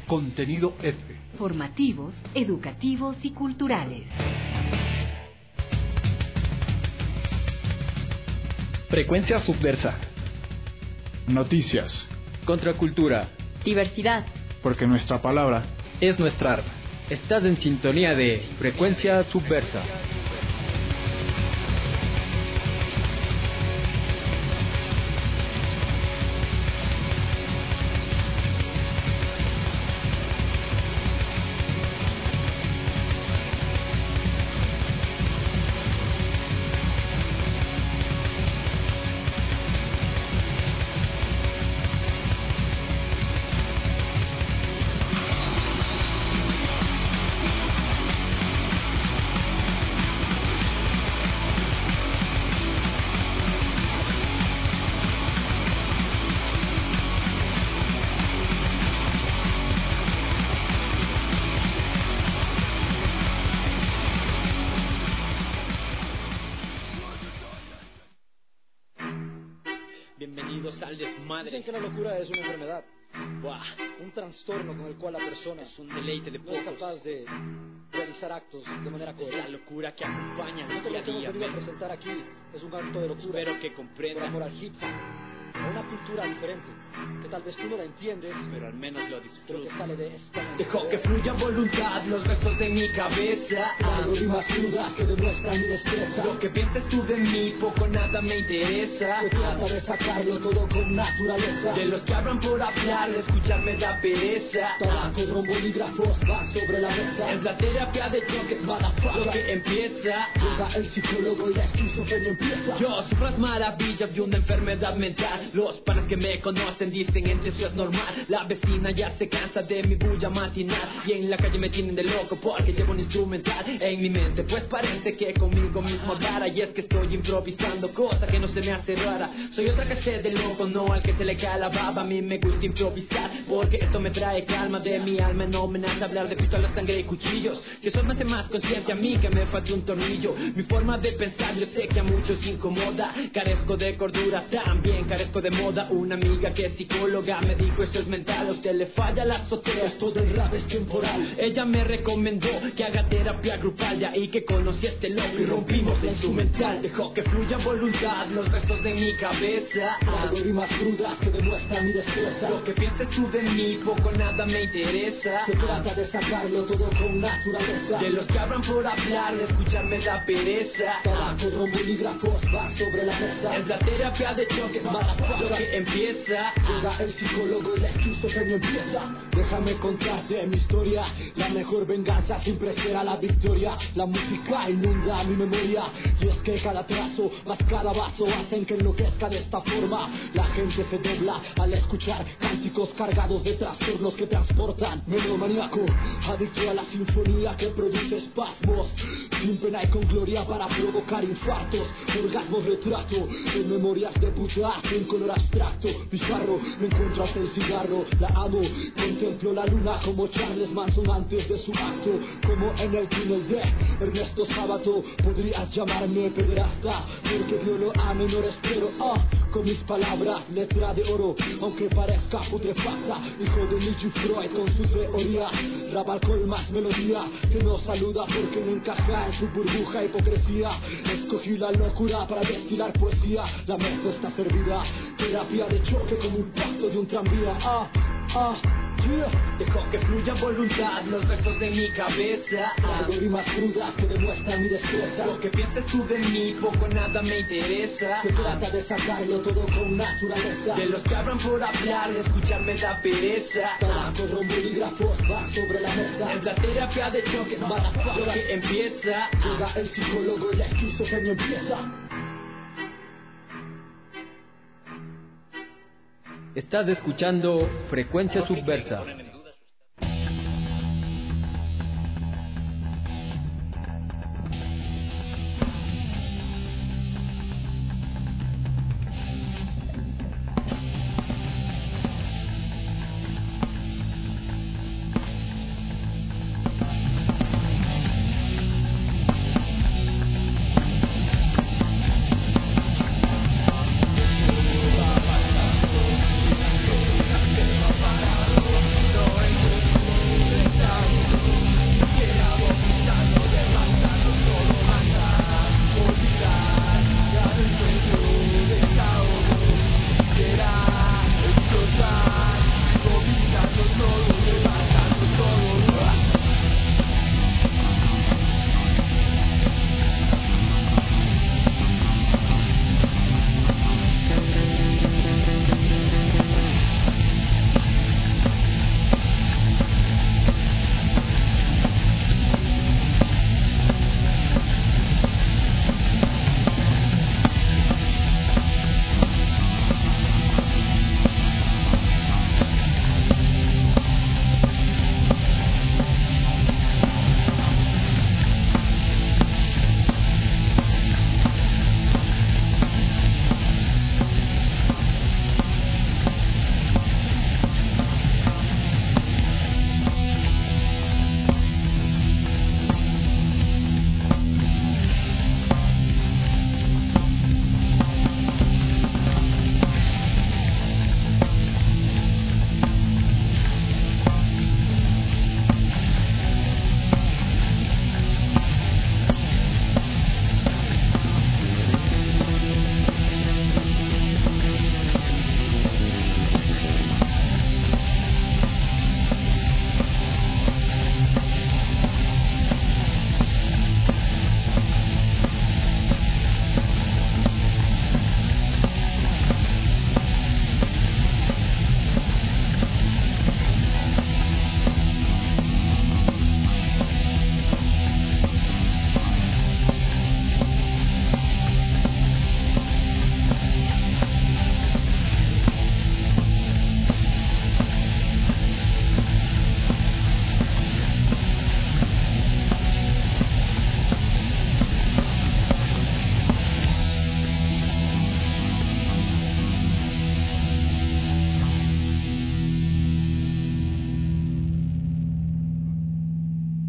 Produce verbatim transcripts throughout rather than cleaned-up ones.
Contenido F. Formativos, educativos y culturales. Frecuencia subversa. Noticias. Contracultura. Diversidad. Porque nuestra palabra es nuestra arma. Estás en sintonía de Frecuencia Subversa. Bienvenidos al desmadre. Dicen que la locura es una enfermedad. Buah, un trastorno con el cual la persona es un deleite de no pocos. es capaz de realizar actos de manera Es coherente. la locura que acompaña el Lo día a que hemos día. venido a presentar aquí es un acto de locura. Espero que por comprendan, amor al hip hop, a una cultura diferente, que tal vez tú no la entiendes, pero al menos lo pero que disfruto. sale de esta mente. Dejo que fluya voluntad los versos de mi cabeza. Hago rimas crudas que demuestran mi destreza. Lo que pienses tú de mí, poco nada me interesa. Se trata de sacarlo todo con naturaleza. De los que hablan por hablar, escucharme da pereza. Tabaco, ron, bolígrafos van sobre la mesa. Es la terapia de choque, motherfucker, lo que empieza. Llega el psicólogo y la esquizofrenia empieza. Yo sufro las maravillas de una enfermedad mental. Los panas que me conocen dicen entre eso es normal. La vecina ya se cansa de mi bulla matinal. Y en la calle me tienen de loco porque llevo un instrumental en mi mente. Pues parece que conmigo mismo hablara. Y es que estoy improvisando, cosa que no se me hace rara. Soy otra clase de loco, no al que se le cae la baba. A mí me gusta improvisar porque esto me trae calma. De mi alma no me nace hablar de pistolas, sangre y cuchillos. Si eso me hace más consciente a mí que me falta un tornillo. Mi forma de pensar yo sé que a muchos incomoda. Carezco de cordura, también carezco de moda. Una amiga que es psicóloga me dijo esto es mental, a usted le falla la azotea, Esto del rap es temporal. ella me recomendó que haga terapia grupal, de ahí que conocí a este loco y rompimos la instrumental. Dejó que fluya voluntad los versos en mi cabeza. Hago rimas crudas que demuestran mi destreza. Lo que pienses tú de mí, poco nada me interesa. Se trata de sacarlo todo con naturaleza. De los que hablan por hablar, de escucharme da pereza. Tabaco, ron, bolígrafos van sobre la mesa. Es la terapia de choque, motherfucker, lo que empieza. Llega el psicólogo y la esquizofrenia empieza. Déjame contarte mi historia. La mejor venganza siempre será la victoria. La música inunda mi memoria. Y es que cada trazo, más cada vaso hacen que enloquezca de esta forma. La gente se dobla al escuchar cánticos cargados de trastornos que transportan. Melomaníaco, adicto a la sinfonía que produce espasmos. Sin pena y con gloria para provocar infartos. Orgasmos retrato en memorias de putas en color abstracto. Bizarro, me encuentro hasta el cigarro. La amo, contemplo la luna como Charles Manson antes de su acto. Como en el túnel de Ernesto Sábato. Podrías llamarme pederasta porque violo a menores pero ah, con mis palabras, letra de oro. Aunque parezca putrefacta, hijo de Nietzsche Freud con sus teorías. Rap, alcohol, más melodía que no saluda porque no encaja en su burbuja hipocresía. Escogí la locura para destilar poesía. La mesa está servida, terapia de choque como un pacto de un tranvía. Ah, ah, yeah. Dejo que fluya voluntad los versos de mi cabeza. Hago rimas crudas que demuestran mi destreza. Lo que pienses tú de mí, poco nada me interesa. Se trata de sacarlo todo con naturaleza. De los que hablan por hablar, de escucharme da pereza. Tabaco, ron, bolígrafos van sobre la mesa. Es la terapia de choque, motherfucker, lo que empieza. Llega el psicólogo y la esquizofrenia empieza. Estás escuchando Frecuencia Subversa. No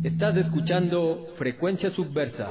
Estás escuchando Frecuencia Subversa.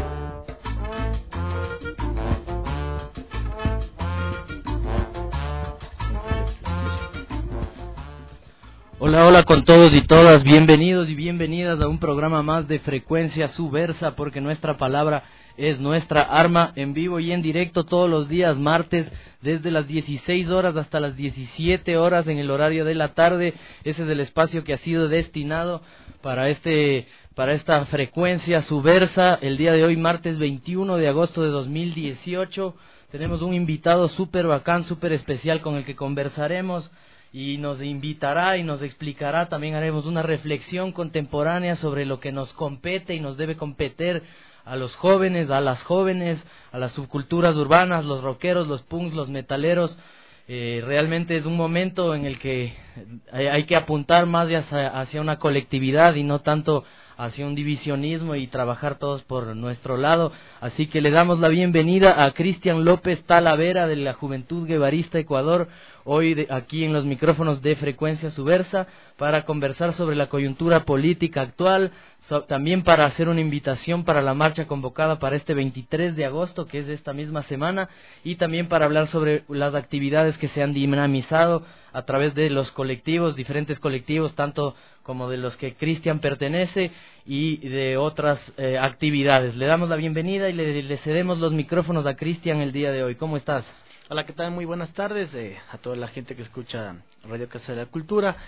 Hola, hola con todos y todas, bienvenidos y bienvenidas a un programa más de Frecuencia Subversa, porque nuestra palabra es nuestra arma, en vivo y en directo todos los días martes, desde las dieciséis horas hasta las diecisiete horas en el horario de la tarde. Ese es el espacio que ha sido destinado para este para esta Frecuencia Subversa. El día de hoy, martes veintiuno de agosto de dos mil dieciocho, tenemos un invitado súper bacán, súper especial con el que conversaremos y nos invitará y nos explicará. También haremos una reflexión contemporánea sobre lo que nos compete y nos debe competir a los jóvenes, a las jóvenes, a las subculturas urbanas, los rockeros, los punks, los metaleros. Eh, realmente es un momento en el que hay, hay que apuntar más hacia, hacia una colectividad y no tanto hacia un divisionismo, y trabajar todos por nuestro lado. Así que le damos la bienvenida a Cristian López Talavera, de la Juventud Guevarista Ecuador, hoy de, aquí en los micrófonos de Frecuencia Subversa, para conversar sobre la coyuntura política actual, so, también para hacer una invitación para la marcha convocada para este veintitrés de agosto, que es de esta misma semana, y también para hablar sobre las actividades que se han dinamizado a través de los colectivos, diferentes colectivos, tanto como de los que Cristian pertenece y de otras eh, actividades. Le damos la bienvenida y le, le cedemos los micrófonos a Cristian el día de hoy. ¿Cómo estás? Hola, ¿qué tal? Muy buenas tardes eh, a toda la gente que escucha Radio Casa de la Cultura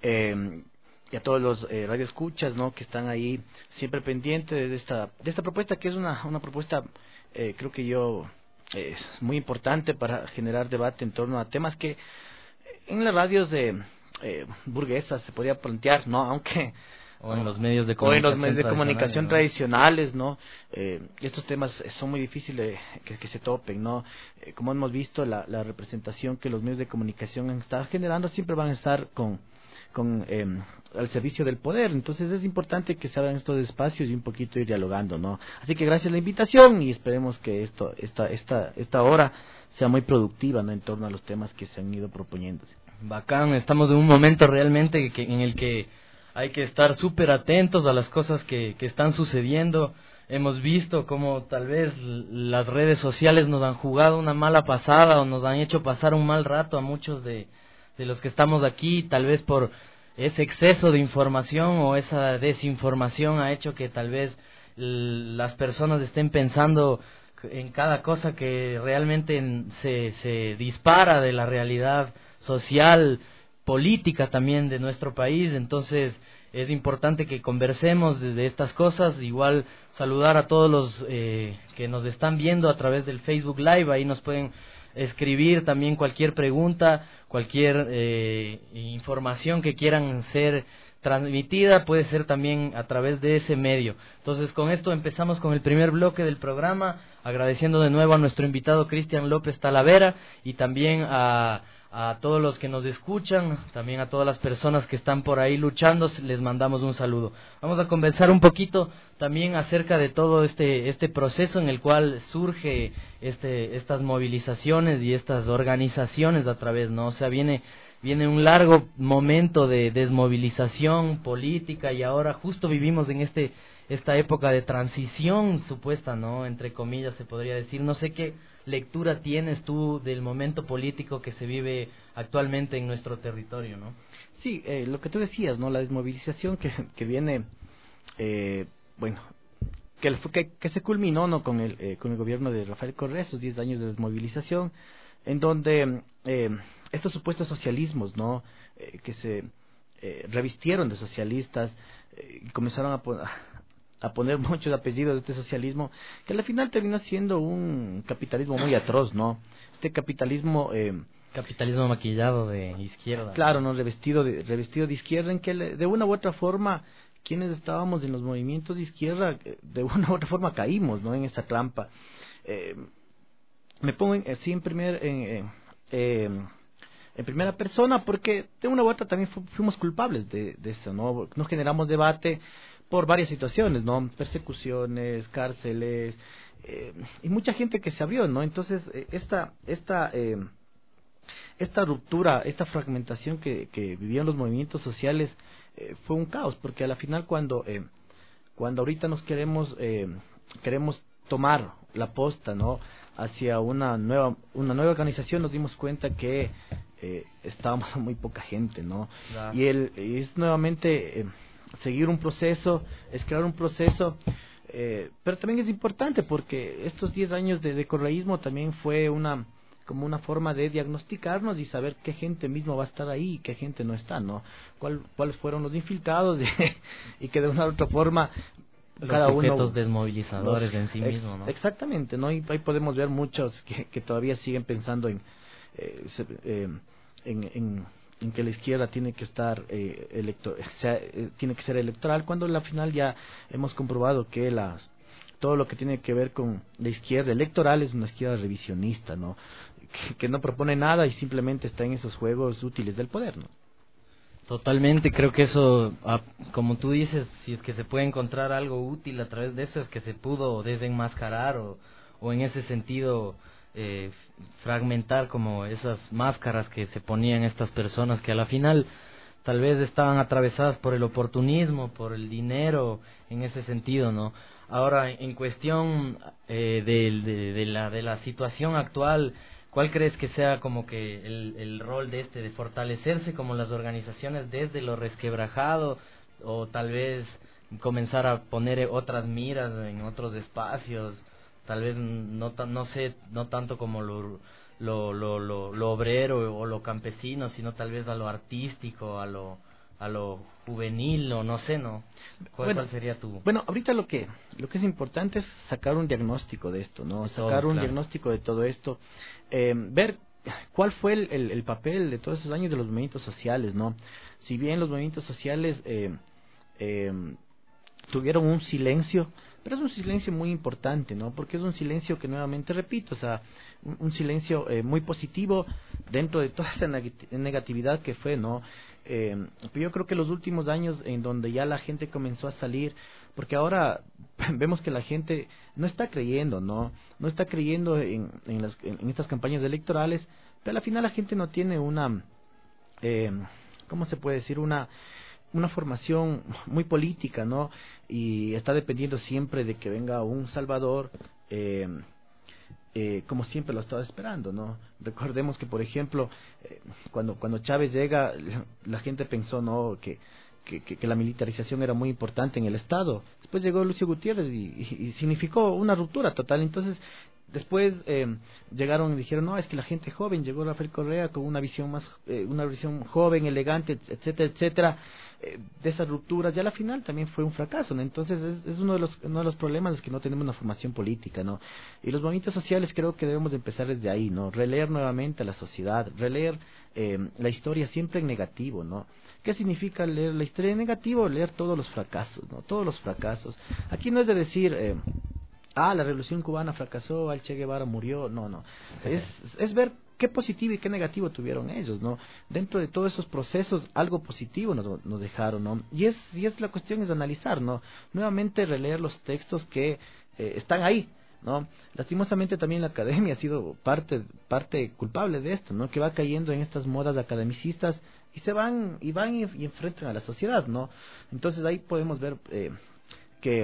eh, y a todos los eh, radioescuchas, ¿no?, que están ahí siempre pendientes de esta de esta propuesta, que es una una propuesta, eh, creo que yo, eh, es muy importante para generar debate en torno a temas que en las radios de eh, burguesas se podría plantear, ¿no? Aunque o en los medios de comunicación, o en los medios de tradicionales, comunicación ¿no? tradicionales, ¿no? Eh, estos temas son muy difíciles que, que se topen, ¿no? Eh, como hemos visto, la, la representación que los medios de comunicación han estado generando siempre van a estar con, con eh, al servicio del poder. Entonces es importante que se abran estos espacios y un poquito ir dialogando, ¿no? Así que gracias a la invitación y esperemos que esto esta esta esta hora sea muy productiva, ¿no?, en torno a los temas que se han ido proponiendo. Bacán, estamos en un momento realmente que, en el que hay que estar súper atentos a las cosas que, que están sucediendo. Hemos visto cómo tal vez las redes sociales nos han jugado una mala pasada o nos han hecho pasar un mal rato a muchos de, de los que estamos aquí, tal vez por ese exceso de información o esa desinformación ha hecho que tal vez las personas estén pensando en cada cosa que realmente se, se dispara de la realidad social, política también de nuestro país. Entonces es importante que conversemos de, de estas cosas. Igual saludar a todos los eh, que nos están viendo a través del Facebook Live. Ahí nos pueden escribir también cualquier pregunta, cualquier eh, información que quieran ser transmitida, puede ser también a través de ese medio. Entonces con esto empezamos con el primer bloque del programa, agradeciendo de nuevo a nuestro invitado Cristian López Talavera y también a A todos los que nos escuchan, también a todas las personas que están por ahí luchando, les mandamos un saludo. Vamos a conversar un poquito también acerca de todo este este proceso en el cual surge este estas movilizaciones y estas organizaciones a través, ¿no? O sea, viene viene un largo momento de desmovilización política y ahora justo vivimos en este esta época de transición supuesta, ¿no?, entre comillas se podría decir. No sé qué lectura tienes tú del momento político que se vive actualmente en nuestro territorio, ¿no? Sí, eh, lo que tú decías, ¿no?, la desmovilización que, que viene, eh, bueno, que, que, que se culminó, ¿no?, con el eh, con el gobierno de Rafael Correa, esos diez años de desmovilización, en donde eh, estos supuestos socialismos, ¿no?, eh, que se eh, revistieron de socialistas, eh, comenzaron a poner a poner muchos apellidos de este socialismo, que al final terminó siendo un capitalismo muy atroz, ¿no? Este capitalismo... Eh, capitalismo maquillado de izquierda. Claro, ¿no? Revestido de, revestido de izquierda, en que le, de una u otra forma, quienes estábamos en los movimientos de izquierda, de una u otra forma caímos, ¿no?, en esa trampa. Eh, me pongo en, así en primer... En, eh, en primera persona, porque de una u otra también fu fuimos culpables de, de esto, ¿no? Nos generamos debate por varias situaciones, ¿no? Persecuciones, cárceles, eh, y mucha gente que se abrió, ¿no? Entonces, eh, esta esta eh, esta ruptura, esta fragmentación que, que vivían los movimientos sociales eh, fue un caos, porque a la final cuando eh, cuando ahorita nos queremos eh, queremos tomar la posta, ¿no?, hacia una nueva una nueva organización, nos dimos cuenta que eh, estábamos muy poca gente, ¿no? Claro. Y el es nuevamente eh, seguir un proceso, es crear un proceso, eh, pero también es importante porque estos diez años de, de correísmo también fue una como una forma de diagnosticarnos y saber qué gente mismo va a estar ahí y qué gente no está, ¿no? Cuál, cuáles fueron los infiltrados y, y que de una u otra forma los cada sujetos uno, desmovilizadores los, en sí ex, mismo, ¿no? Exactamente, ¿no? Y ahí podemos ver muchos que, que todavía siguen pensando en, eh, se, eh, en, en, en que la izquierda tiene que estar eh, electo, o sea, eh, tiene que ser electoral, cuando al final ya hemos comprobado que las todo lo que tiene que ver con la izquierda electoral es una izquierda revisionista, ¿no? Que, que no propone nada y simplemente está en esos juegos útiles del poder, ¿no? Totalmente, creo que eso, como tú dices, si es que se puede encontrar algo útil a través de eso, es que se pudo desenmascarar o, o en ese sentido eh, fragmentar como esas máscaras que se ponían estas personas que a la final tal vez estaban atravesadas por el oportunismo, por el dinero, en ese sentido, ¿no? Ahora, en cuestión eh, de, de, de, la, de la situación actual, ¿cuál crees que sea como que el, el rol de este, de fortalecerse como las organizaciones desde lo resquebrajado, o tal vez comenzar a poner otras miras en otros espacios, tal vez no no sé, no tanto como lo lo lo lo, lo obrero o lo campesino, sino tal vez a lo artístico, a lo a lo juvenil, o no sé, ¿no? ¿Cuál, bueno, cuál sería tu...? Bueno, ahorita lo que lo que es importante es sacar un diagnóstico de esto, ¿no? De sacar todo, un claro. diagnóstico de todo esto, eh, ver cuál fue el, el, el papel de todos esos años de los movimientos sociales, ¿no? Si bien los movimientos sociales eh, eh, tuvieron un silencio, pero es un silencio muy importante, ¿no? Porque es un silencio que, nuevamente repito, o sea, un, un silencio eh, muy positivo dentro de toda esa negatividad que fue, ¿no? Eh, pero yo creo que los últimos años en donde ya la gente comenzó a salir, porque ahora vemos que la gente no está creyendo, ¿no? No está creyendo en, en, las, en estas campañas electorales, pero al final la gente no tiene una, eh, ¿cómo se puede decir? Una una formación muy política, ¿no? Y está dependiendo siempre de que venga un salvador, eh, eh, como siempre lo estaba esperando, ¿no? Recordemos que, por ejemplo, eh, cuando cuando Chávez llega, la gente pensó, ¿no?, que Que, que, que la militarización era muy importante en el Estado. Después llegó Lucio Gutiérrez y, y, y significó una ruptura total. Entonces, después eh, llegaron y dijeron, no, es que la gente joven, llegó Rafael Correa con una visión más, eh, una visión joven, elegante, etcétera, etcétera, eh, de esas rupturas, ya la final también fue un fracaso, ¿no? Entonces, es, es uno de los uno de los problemas, es que no tenemos una formación política, ¿no? Y los movimientos sociales creo que debemos de empezar desde ahí, ¿no? Releer nuevamente a la sociedad, releer eh, la historia siempre en negativo, ¿no? ¿Qué significa leer la historia en negativo? Leer todos los fracasos, ¿no? Todos los fracasos. Aquí no es de decir, eh, ah, la revolución cubana fracasó, el Che Guevara murió, no, no. Es, es ver qué positivo y qué negativo tuvieron ellos, ¿no? Dentro de todos esos procesos, algo positivo nos, nos dejaron, ¿no? Y es, y es la cuestión es analizar, ¿no? Nuevamente releer los textos que eh, están ahí, ¿no? Lastimosamente también la academia ha sido parte parte culpable de esto, ¿no? Que va cayendo en estas modas academicistas y se van y van y, y enfrentan a la sociedad, ¿no? Entonces ahí podemos ver eh, que,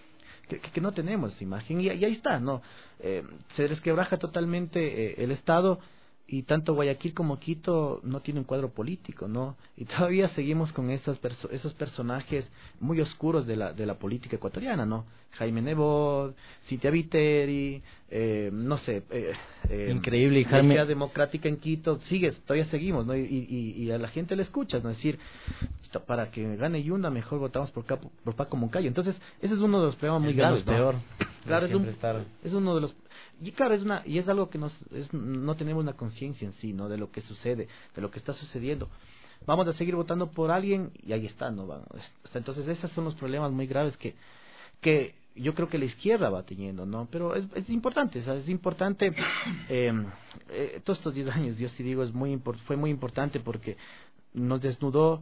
que que no tenemos esa imagen y, y ahí está, ¿no? Eh, se resquebraja totalmente eh, el Estado, y tanto Guayaquil como Quito no tienen un cuadro político, ¿no? Y todavía seguimos con esos perso esos personajes muy oscuros de la de la política ecuatoriana, ¿no? Jaime Nebot, Cintia Viteri, eh, no sé, eh, eh, increíble, y la Jaime... Liga Democrática en Quito, sigues, todavía seguimos, ¿no? Y, y, y a la gente le escuchas, ¿no? Es decir, para que gane Yunda mejor votamos por, Capo, por Paco Moncayo. Entonces, ese es uno de los problemas muy graves, ¿no? Peor. Claro, es, un, estar... es uno de los... Y claro, es una y es algo que nos es, no tenemos una conciencia en sí, ¿no? De lo que sucede, de lo que está sucediendo. Vamos a seguir votando por alguien y ahí está, ¿no? Entonces, esos son los problemas muy graves que que yo creo que la izquierda va teniendo, ¿no? Pero es, es importante, ¿sabes? Es importante, eh, eh, todos estos diez años, yo sí digo, es muy fue muy importante porque nos desnudó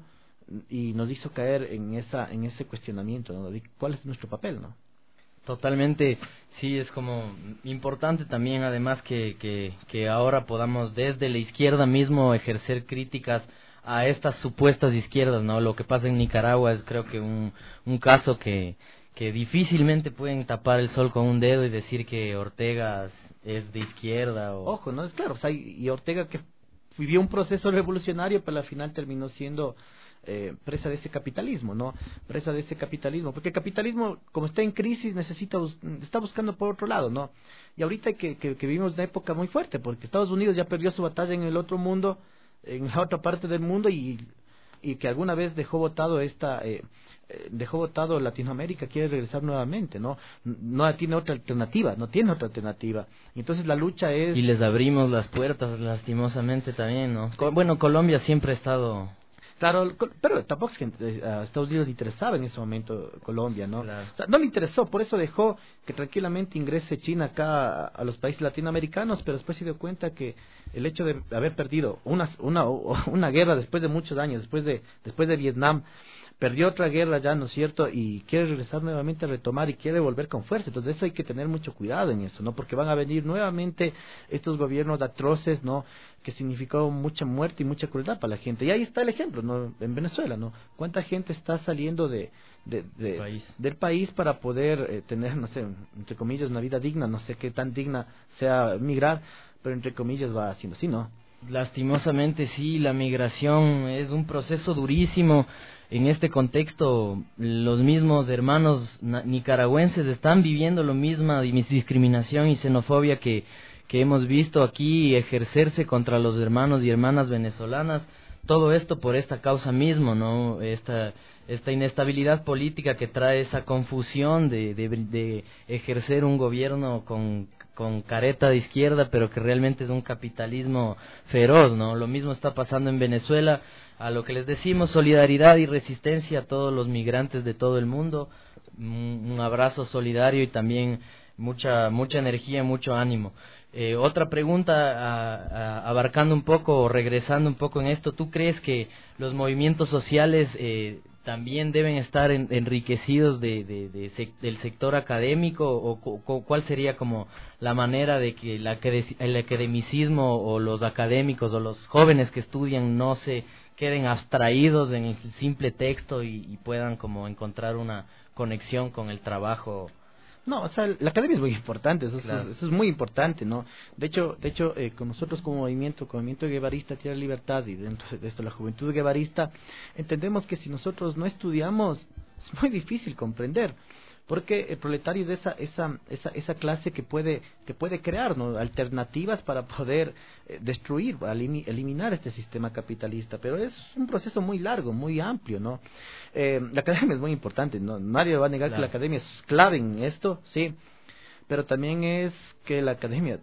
y nos hizo caer en esa en ese cuestionamiento, ¿no? De cuál es nuestro papel, ¿no? Totalmente, sí, es como importante también, además, que, que, que ahora podamos desde la izquierda mismo ejercer críticas a estas supuestas izquierdas, ¿no? Lo que pasa en Nicaragua es, creo que un, un caso que, que difícilmente pueden tapar el sol con un dedo y decir que Ortega es de izquierda. O... Ojo, ¿no? Es claro, o sea, y Ortega que vivió un proceso revolucionario, pero al final terminó siendo eh, presa de ese capitalismo, ¿no? Presa de ese capitalismo, porque el capitalismo, como está en crisis, necesita bus está buscando por otro lado, ¿no? Y ahorita que, que, que vivimos una época muy fuerte, porque Estados Unidos ya perdió su batalla en el otro mundo, en la otra parte del mundo, y, y que alguna vez dejó votado esta... Eh, eh, dejó votado Latinoamérica, quiere regresar nuevamente, ¿no? No tiene otra alternativa, no tiene otra alternativa. Y entonces la lucha es... Y les abrimos las puertas, lastimosamente también, ¿no? Co bueno, Colombia siempre ha estado... Claro, pero tampoco es que a Estados Unidos le interesaba en ese momento Colombia, ¿no? Claro. O sea, no le interesó, por eso dejó que tranquilamente ingrese China acá a, a los países latinoamericanos, pero después se dio cuenta que el hecho de haber perdido una, una, una guerra después de muchos años, después de, después de Vietnam, perdió otra guerra ya, ¿no es cierto? Y quiere regresar nuevamente a retomar y quiere volver con fuerza. Entonces eso hay que tener mucho cuidado en eso, ¿no? Porque van a venir nuevamente estos gobiernos atroces, ¿no? Que significó mucha muerte y mucha crueldad para la gente. Y ahí está el ejemplo, ¿no? En Venezuela, ¿no? ¿Cuánta gente está saliendo de, de, de país. del país para poder eh, tener, no sé, entre comillas, una vida digna? No sé qué tan digna sea migrar, pero entre comillas va haciendo así, ¿no? Lastimosamente sí, la migración es un proceso durísimo. En este contexto, los mismos hermanos nicaragüenses están viviendo lo misma discriminación y xenofobia que, que hemos visto aquí ejercerse contra los hermanos y hermanas venezolanas. Todo esto por esta causa mismo, ¿no? Esta, esta inestabilidad política que trae esa confusión de, de, de ejercer un gobierno con, con careta de izquierda, pero que realmente es un capitalismo feroz, ¿no? Lo mismo está pasando en Venezuela. A lo que les decimos, solidaridad y resistencia a todos los migrantes de todo el mundo. Un, un abrazo solidario y también mucha, mucha energía, mucho ánimo. Eh, otra pregunta, a, a, abarcando un poco, o regresando un poco en esto, ¿tú crees que los movimientos sociales eh, también deben estar en, enriquecidos de, de, de sec, del sector académico? ¿O cu, cuál sería como la manera de que la, el academicismo o los académicos o los jóvenes que estudian no se queden abstraídos en el simple texto y, y puedan como encontrar una conexión con el trabajo? No, o sea, la academia es muy importante, eso, Claro. es, eso es muy importante, ¿no? De hecho, de hecho eh, con nosotros como movimiento, como movimiento guevarista Tierra Libertad, y dentro de esto la juventud guevarista, entendemos que si nosotros no estudiamos, es muy difícil comprender. Porque el proletario es esa esa esa esa clase que puede que puede crear, ¿no? Alternativas para poder eh, destruir, eliminar este sistema capitalista, pero es un proceso muy largo, muy amplio, ¿no? Eh, la academia es muy importante, no nadie va a negar claro. que la academia es clave en esto, sí, pero también es que la academia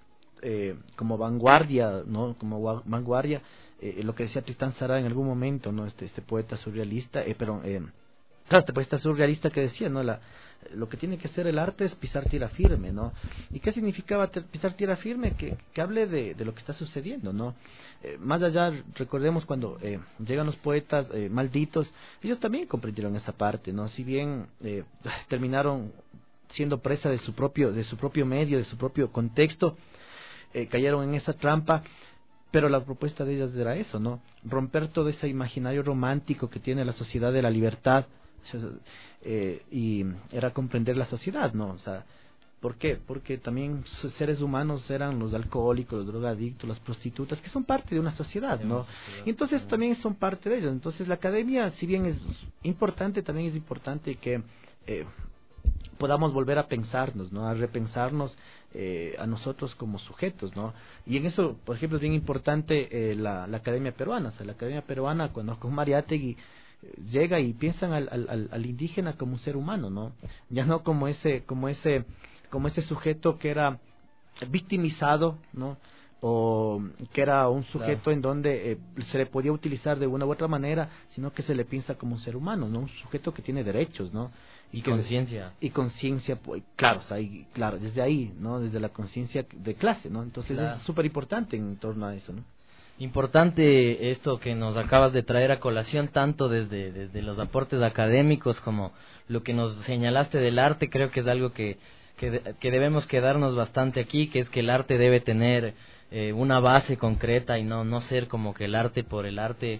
eh, como vanguardia, ¿no? Como vanguardia, eh, lo que decía Tristán Tzara en algún momento, ¿no? Este este poeta surrealista, eh, pero eh, Claro, este poeta surrealista que decía, ¿no? La, lo que tiene que hacer el arte es pisar tierra firme, ¿no? ¿Y qué significaba ter, pisar tierra firme? Que, que hable de, de lo que está sucediendo, ¿no? Eh, más allá, recordemos cuando eh, llegan los poetas eh, malditos, ellos también comprendieron esa parte, ¿no? Si bien eh, terminaron siendo presa de su propio, de su propio medio, de su propio contexto, eh, cayeron en esa trampa. Pero la propuesta de ellas era eso, ¿no? Romper todo ese imaginario romántico que tiene la sociedad de la libertad, eh, y era comprender la sociedad, ¿no? O sea, ¿por qué? Porque también seres humanos eran los alcohólicos, los drogadictos, las prostitutas, que son parte de una sociedad, ¿no? Y entonces también son parte de ellos. Entonces la academia, si bien es importante, también es importante que eh, podamos volver a pensarnos, ¿no? A repensarnos eh, a nosotros como sujetos, ¿no? Y en eso, por ejemplo, es bien importante eh, la, la academia peruana. O sea, la academia peruana, cuando con Mariátegui eh, llega y piensan al, al, al indígena como un ser humano, ¿no? Ya no como ese, como ese, como ese sujeto que era victimizado, ¿no? O que era un sujeto claro. en donde eh, se le podía utilizar de una u otra manera, sino que se le piensa como un ser humano, ¿no? Un sujeto que tiene derechos, ¿no? Y conciencia. Y conciencia, pues, claro, o sea, y, claro, desde ahí, ¿no? Desde la conciencia de clase, ¿no? Entonces claro. es súper importante en torno a eso, ¿no? Importante esto que nos acabas de traer a colación, tanto desde, desde los aportes académicos como lo que nos señalaste del arte. Creo que es algo que, que, que debemos quedarnos bastante aquí, que es que el arte debe tener eh, una base concreta y no, no ser como que el arte por el arte.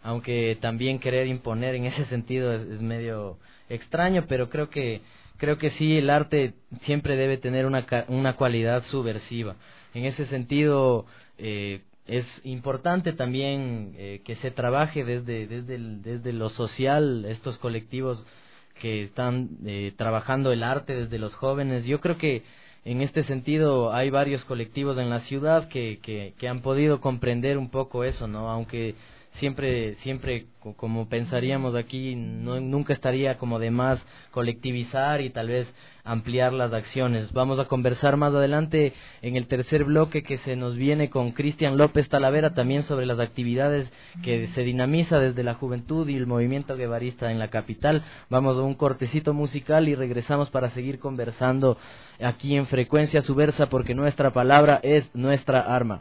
aunque también querer imponer en ese sentido es, es medio extraño, pero creo que creo que sí, el arte siempre debe tener una, una cualidad subversiva. En ese sentido, eh, es importante también eh, que se trabaje desde, desde, el, desde lo social, estos colectivos que están eh, trabajando el arte desde los jóvenes. Yo creo que en este sentido hay varios colectivos en la ciudad que, que, que han podido comprender un poco eso, ¿no? Aunque siempre, siempre como pensaríamos aquí, no, nunca estaría como de más colectivizar y tal vez ampliar las acciones. Vamos a conversar más adelante en el tercer bloque que se nos viene con Cristian López Talavera, también sobre las actividades que se dinamiza desde la juventud y el movimiento guevarista en la capital. Vamos a un cortecito musical y regresamos para seguir conversando aquí en Frecuencia Subversa, porque nuestra palabra es nuestra arma.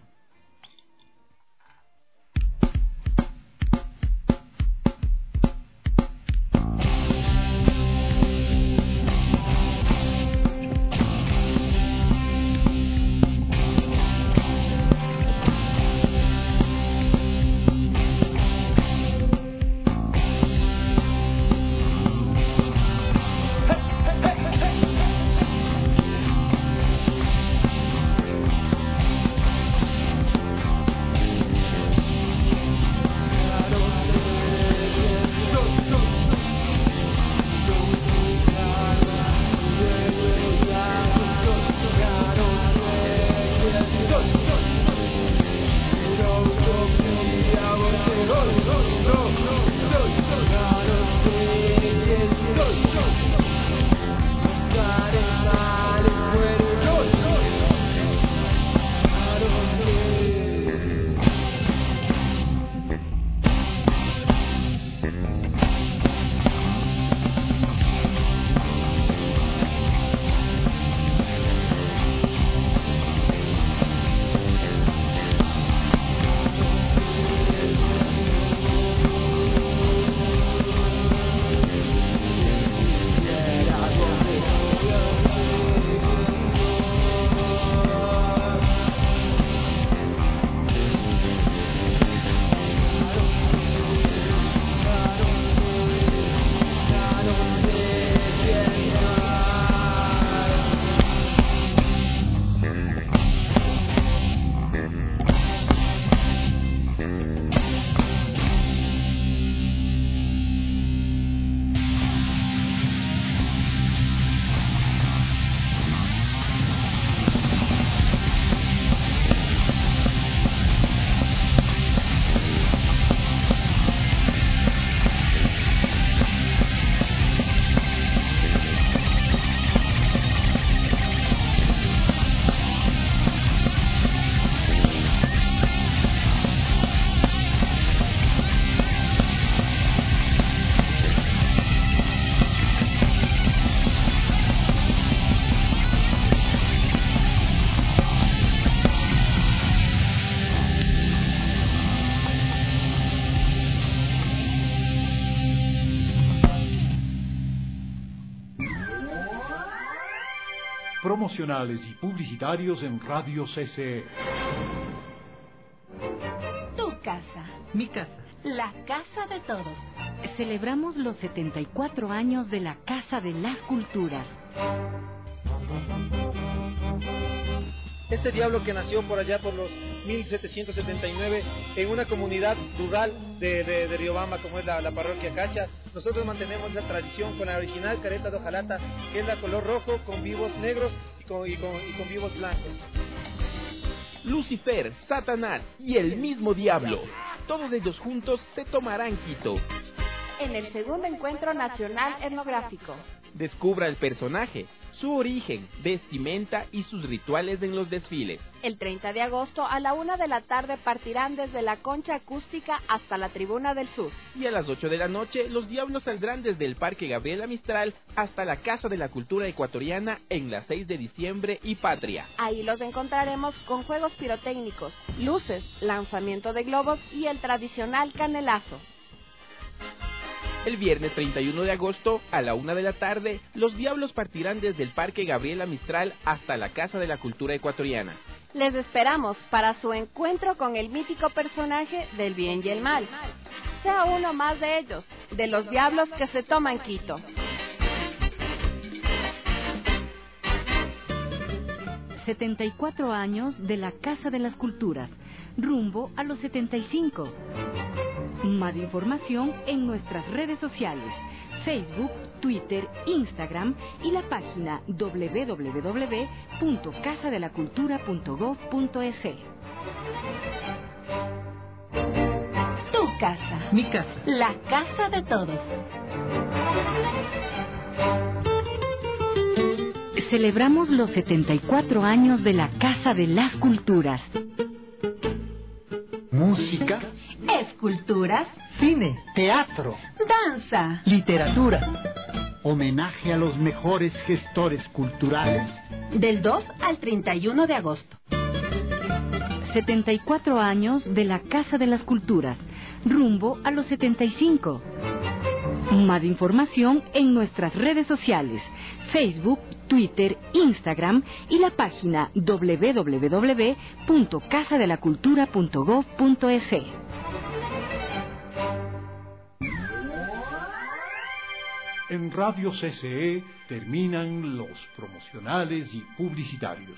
Promocionales y publicitarios en Radio C C E. Tu casa. Mi casa. La casa de todos. Celebramos los setenta y cuatro años de la Casa de las Culturas. Este diablo que nació por allá por los mil setecientos setenta y nueve en una comunidad rural de, de, de Riobamba, como es la, la parroquia Cacha, nosotros mantenemos esa tradición con la original careta de hojalata, que es la color rojo con vivos negros y con, y con, y con vivos blancos. Lucifer, Satanás y el mismo diablo, todos ellos juntos se tomarán Quito. En el segundo encuentro nacional etnográfico. Descubra el personaje, su origen, vestimenta y sus rituales en los desfiles. El treinta de agosto a la una de la tarde partirán desde la concha acústica hasta la tribuna del sur. Y a las ocho de la noche los diablos saldrán desde el Parque Gabriela Mistral hasta la Casa de la Cultura Ecuatoriana en la seis de diciembre y Patria. Ahí los encontraremos con juegos pirotécnicos, luces, lanzamiento de globos y el tradicional canelazo. El viernes treinta y uno de agosto, a la una de la tarde, los diablos partirán desde el Parque Gabriela Mistral hasta la Casa de la Cultura Ecuatoriana. Les esperamos para su encuentro con el mítico personaje del bien y el mal. sea uno más de ellos, de los diablos que se toman Quito. setenta y cuatro años de la Casa de las Culturas, rumbo a los setenta y cinco. Más información en nuestras redes sociales, Facebook, Twitter, Instagram y la página doble u doble u doble u punto casa de la cultura punto gob punto es. Tu casa. Mi casa. La casa de todos. Celebramos los setenta y cuatro años de la Casa de las Culturas. Música. Esculturas. Cine. Teatro. Danza. Literatura. Homenaje a los mejores gestores culturales. Del dos al treinta y uno de agosto. setenta y cuatro años de la Casa de las Culturas, rumbo a los setenta y cinco. Más información en nuestras redes sociales, Facebook, Twitter, Instagram y la página doble u doble u doble u punto casa de la cultura punto gob punto es. En Radio C C E terminan los promocionales y publicitarios.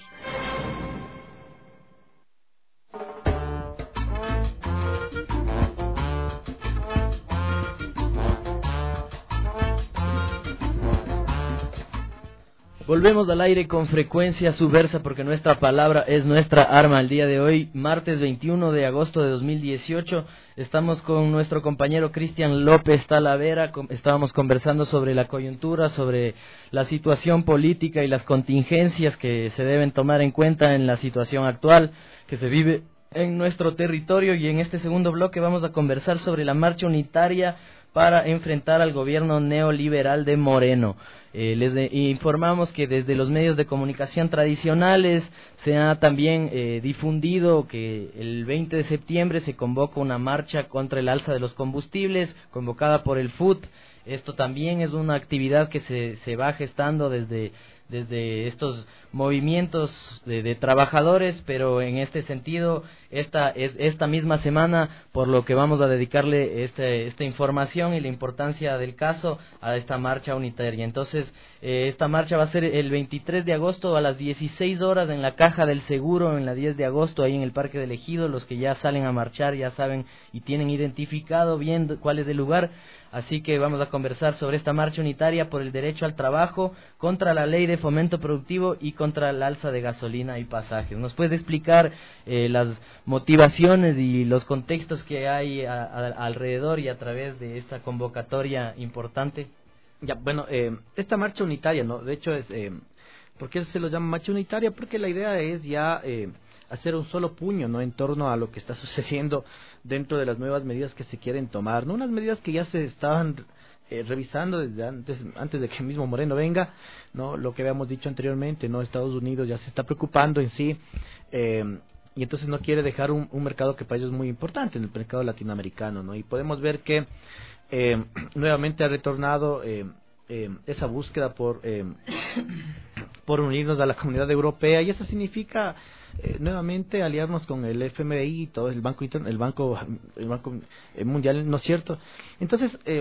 Volvemos al aire con Frecuencia Subversa porque nuestra palabra es nuestra arma. El día de hoy, martes veintiuno de agosto de dos mil dieciocho, estamos con nuestro compañero Cristian López Talavera. Estábamos conversando sobre la coyuntura, sobre la situación política y las contingencias que se deben tomar en cuenta en la situación actual que se vive en nuestro territorio. Y en este segundo bloque vamos a conversar sobre la marcha unitaria para enfrentar al gobierno neoliberal de Moreno. Eh, les de, informamos que desde los medios de comunicación tradicionales se ha también eh, difundido que el veinte de septiembre se convoca una marcha contra el alza de los combustibles, convocada por el F U T. Esto también es una actividad que se, se va gestando desde, desde estos movimientos de, de trabajadores, pero en este sentido, esta es esta misma semana, por lo que vamos a dedicarle este, esta información y la importancia del caso a esta marcha unitaria. Entonces, eh, esta marcha va a ser el veintitrés de agosto a las dieciséis horas en la Caja del Seguro, en la diez de agosto, ahí en el Parque del Ejido. Los que ya salen a marchar ya saben y tienen identificado bien cuál es el lugar. Así que vamos a conversar sobre esta marcha unitaria por el derecho al trabajo, contra la ley de fomento productivo y contra el alza de gasolina y pasajes. ¿Nos puede explicar eh, las motivaciones y los contextos que hay a, a, alrededor y a través de esta convocatoria importante? Ya, bueno, eh, esta marcha unitaria, ¿no? De hecho, es eh, ¿por qué se lo llama marcha unitaria? Porque la idea es ya eh, hacer un solo puño, ¿no? En torno a lo que está sucediendo dentro de las nuevas medidas que se quieren tomar, ¿no? Unas medidas que ya se estaban eh, revisando desde antes, antes de que el mismo Moreno venga, ¿no? Lo que habíamos dicho anteriormente, ¿no? Estados Unidos ya se está preocupando en sí, eh, y entonces no quiere dejar un, un mercado que para ellos es muy importante, en el mercado latinoamericano, ¿no? Y podemos ver que eh, nuevamente ha retornado eh, eh, esa búsqueda por eh, por unirnos a la comunidad europea, y eso significa Eh, nuevamente aliarnos con el F M I y todo el banco interno, el banco el banco mundial, ¿no es cierto? Entonces eh,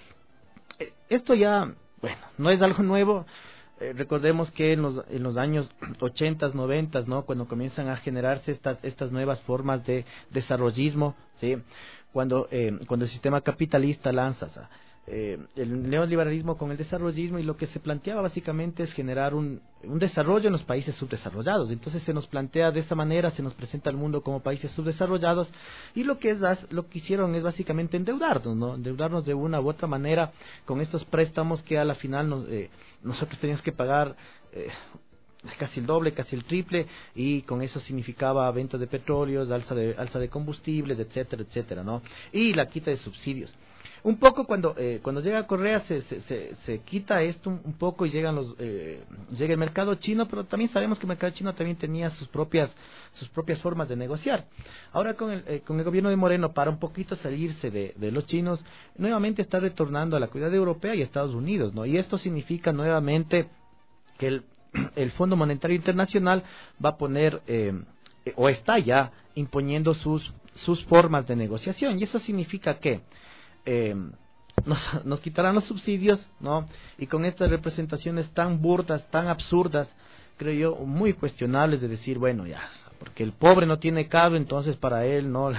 esto ya, bueno, no es algo nuevo. Eh, recordemos que en los en los años ochentas, noventas, ¿no? Cuando comienzan a generarse estas estas nuevas formas de desarrollismo, sí, cuando eh, cuando el sistema capitalista lanza Eh, el neoliberalismo con el desarrollismo, y lo que se planteaba básicamente es generar un, un desarrollo en los países subdesarrollados. Entonces se nos plantea de esta manera, se nos presenta al mundo como países subdesarrollados, y lo que es lo que hicieron es básicamente endeudarnos, ¿no? Endeudarnos de una u otra manera con estos préstamos que a la final nos, eh, nosotros teníamos que pagar eh, casi el doble, casi el triple, y con eso significaba venta de petróleos, alza de alza de combustibles, etcétera, etcétera, ¿no? Y la quita de subsidios. Un poco cuando eh, cuando llega Correa se, se, se, se quita esto un, un poco y llegan los eh, llega el mercado chino, pero también sabemos que el mercado chino también tenía sus propias sus propias formas de negociar. Ahora con el eh, con el gobierno de Moreno, para un poquito salirse de, de los chinos, nuevamente está retornando a la comunidad europea y a Estados Unidos, ¿no? Y esto significa nuevamente que el el Fondo Monetario Internacional va a poner eh, o está ya imponiendo sus, sus formas de negociación. Y eso significa que eh, nos, nos quitarán los subsidios, ¿no? Y con estas representaciones tan burdas, tan absurdas, creo yo, muy cuestionables de decir, bueno, ya, porque el pobre no tiene cable, entonces para él no...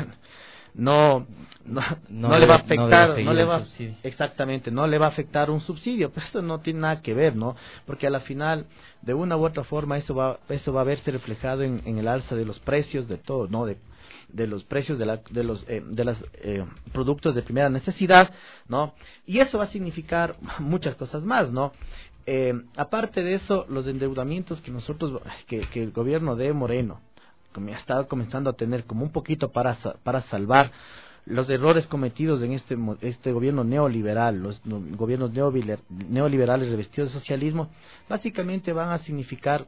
No, no, no, no le va a afectar, no, no le va, exactamente, no le va a afectar un subsidio, pero eso no tiene nada que ver, ¿no? Porque a la final, de una u otra forma, eso va, eso va a verse reflejado en, en el alza de los precios de todo, ¿no? De, de los precios de, la, de los eh, de los eh, productos de primera necesidad, ¿no? Y eso va a significar muchas cosas más, ¿no? Eh, aparte de eso, los endeudamientos que nosotros, que, que el gobierno de Moreno ha estado comenzando a tener como un poquito para para salvar los errores cometidos en este este gobierno neoliberal, los no, gobiernos neoliberales revestidos de socialismo, básicamente van a significar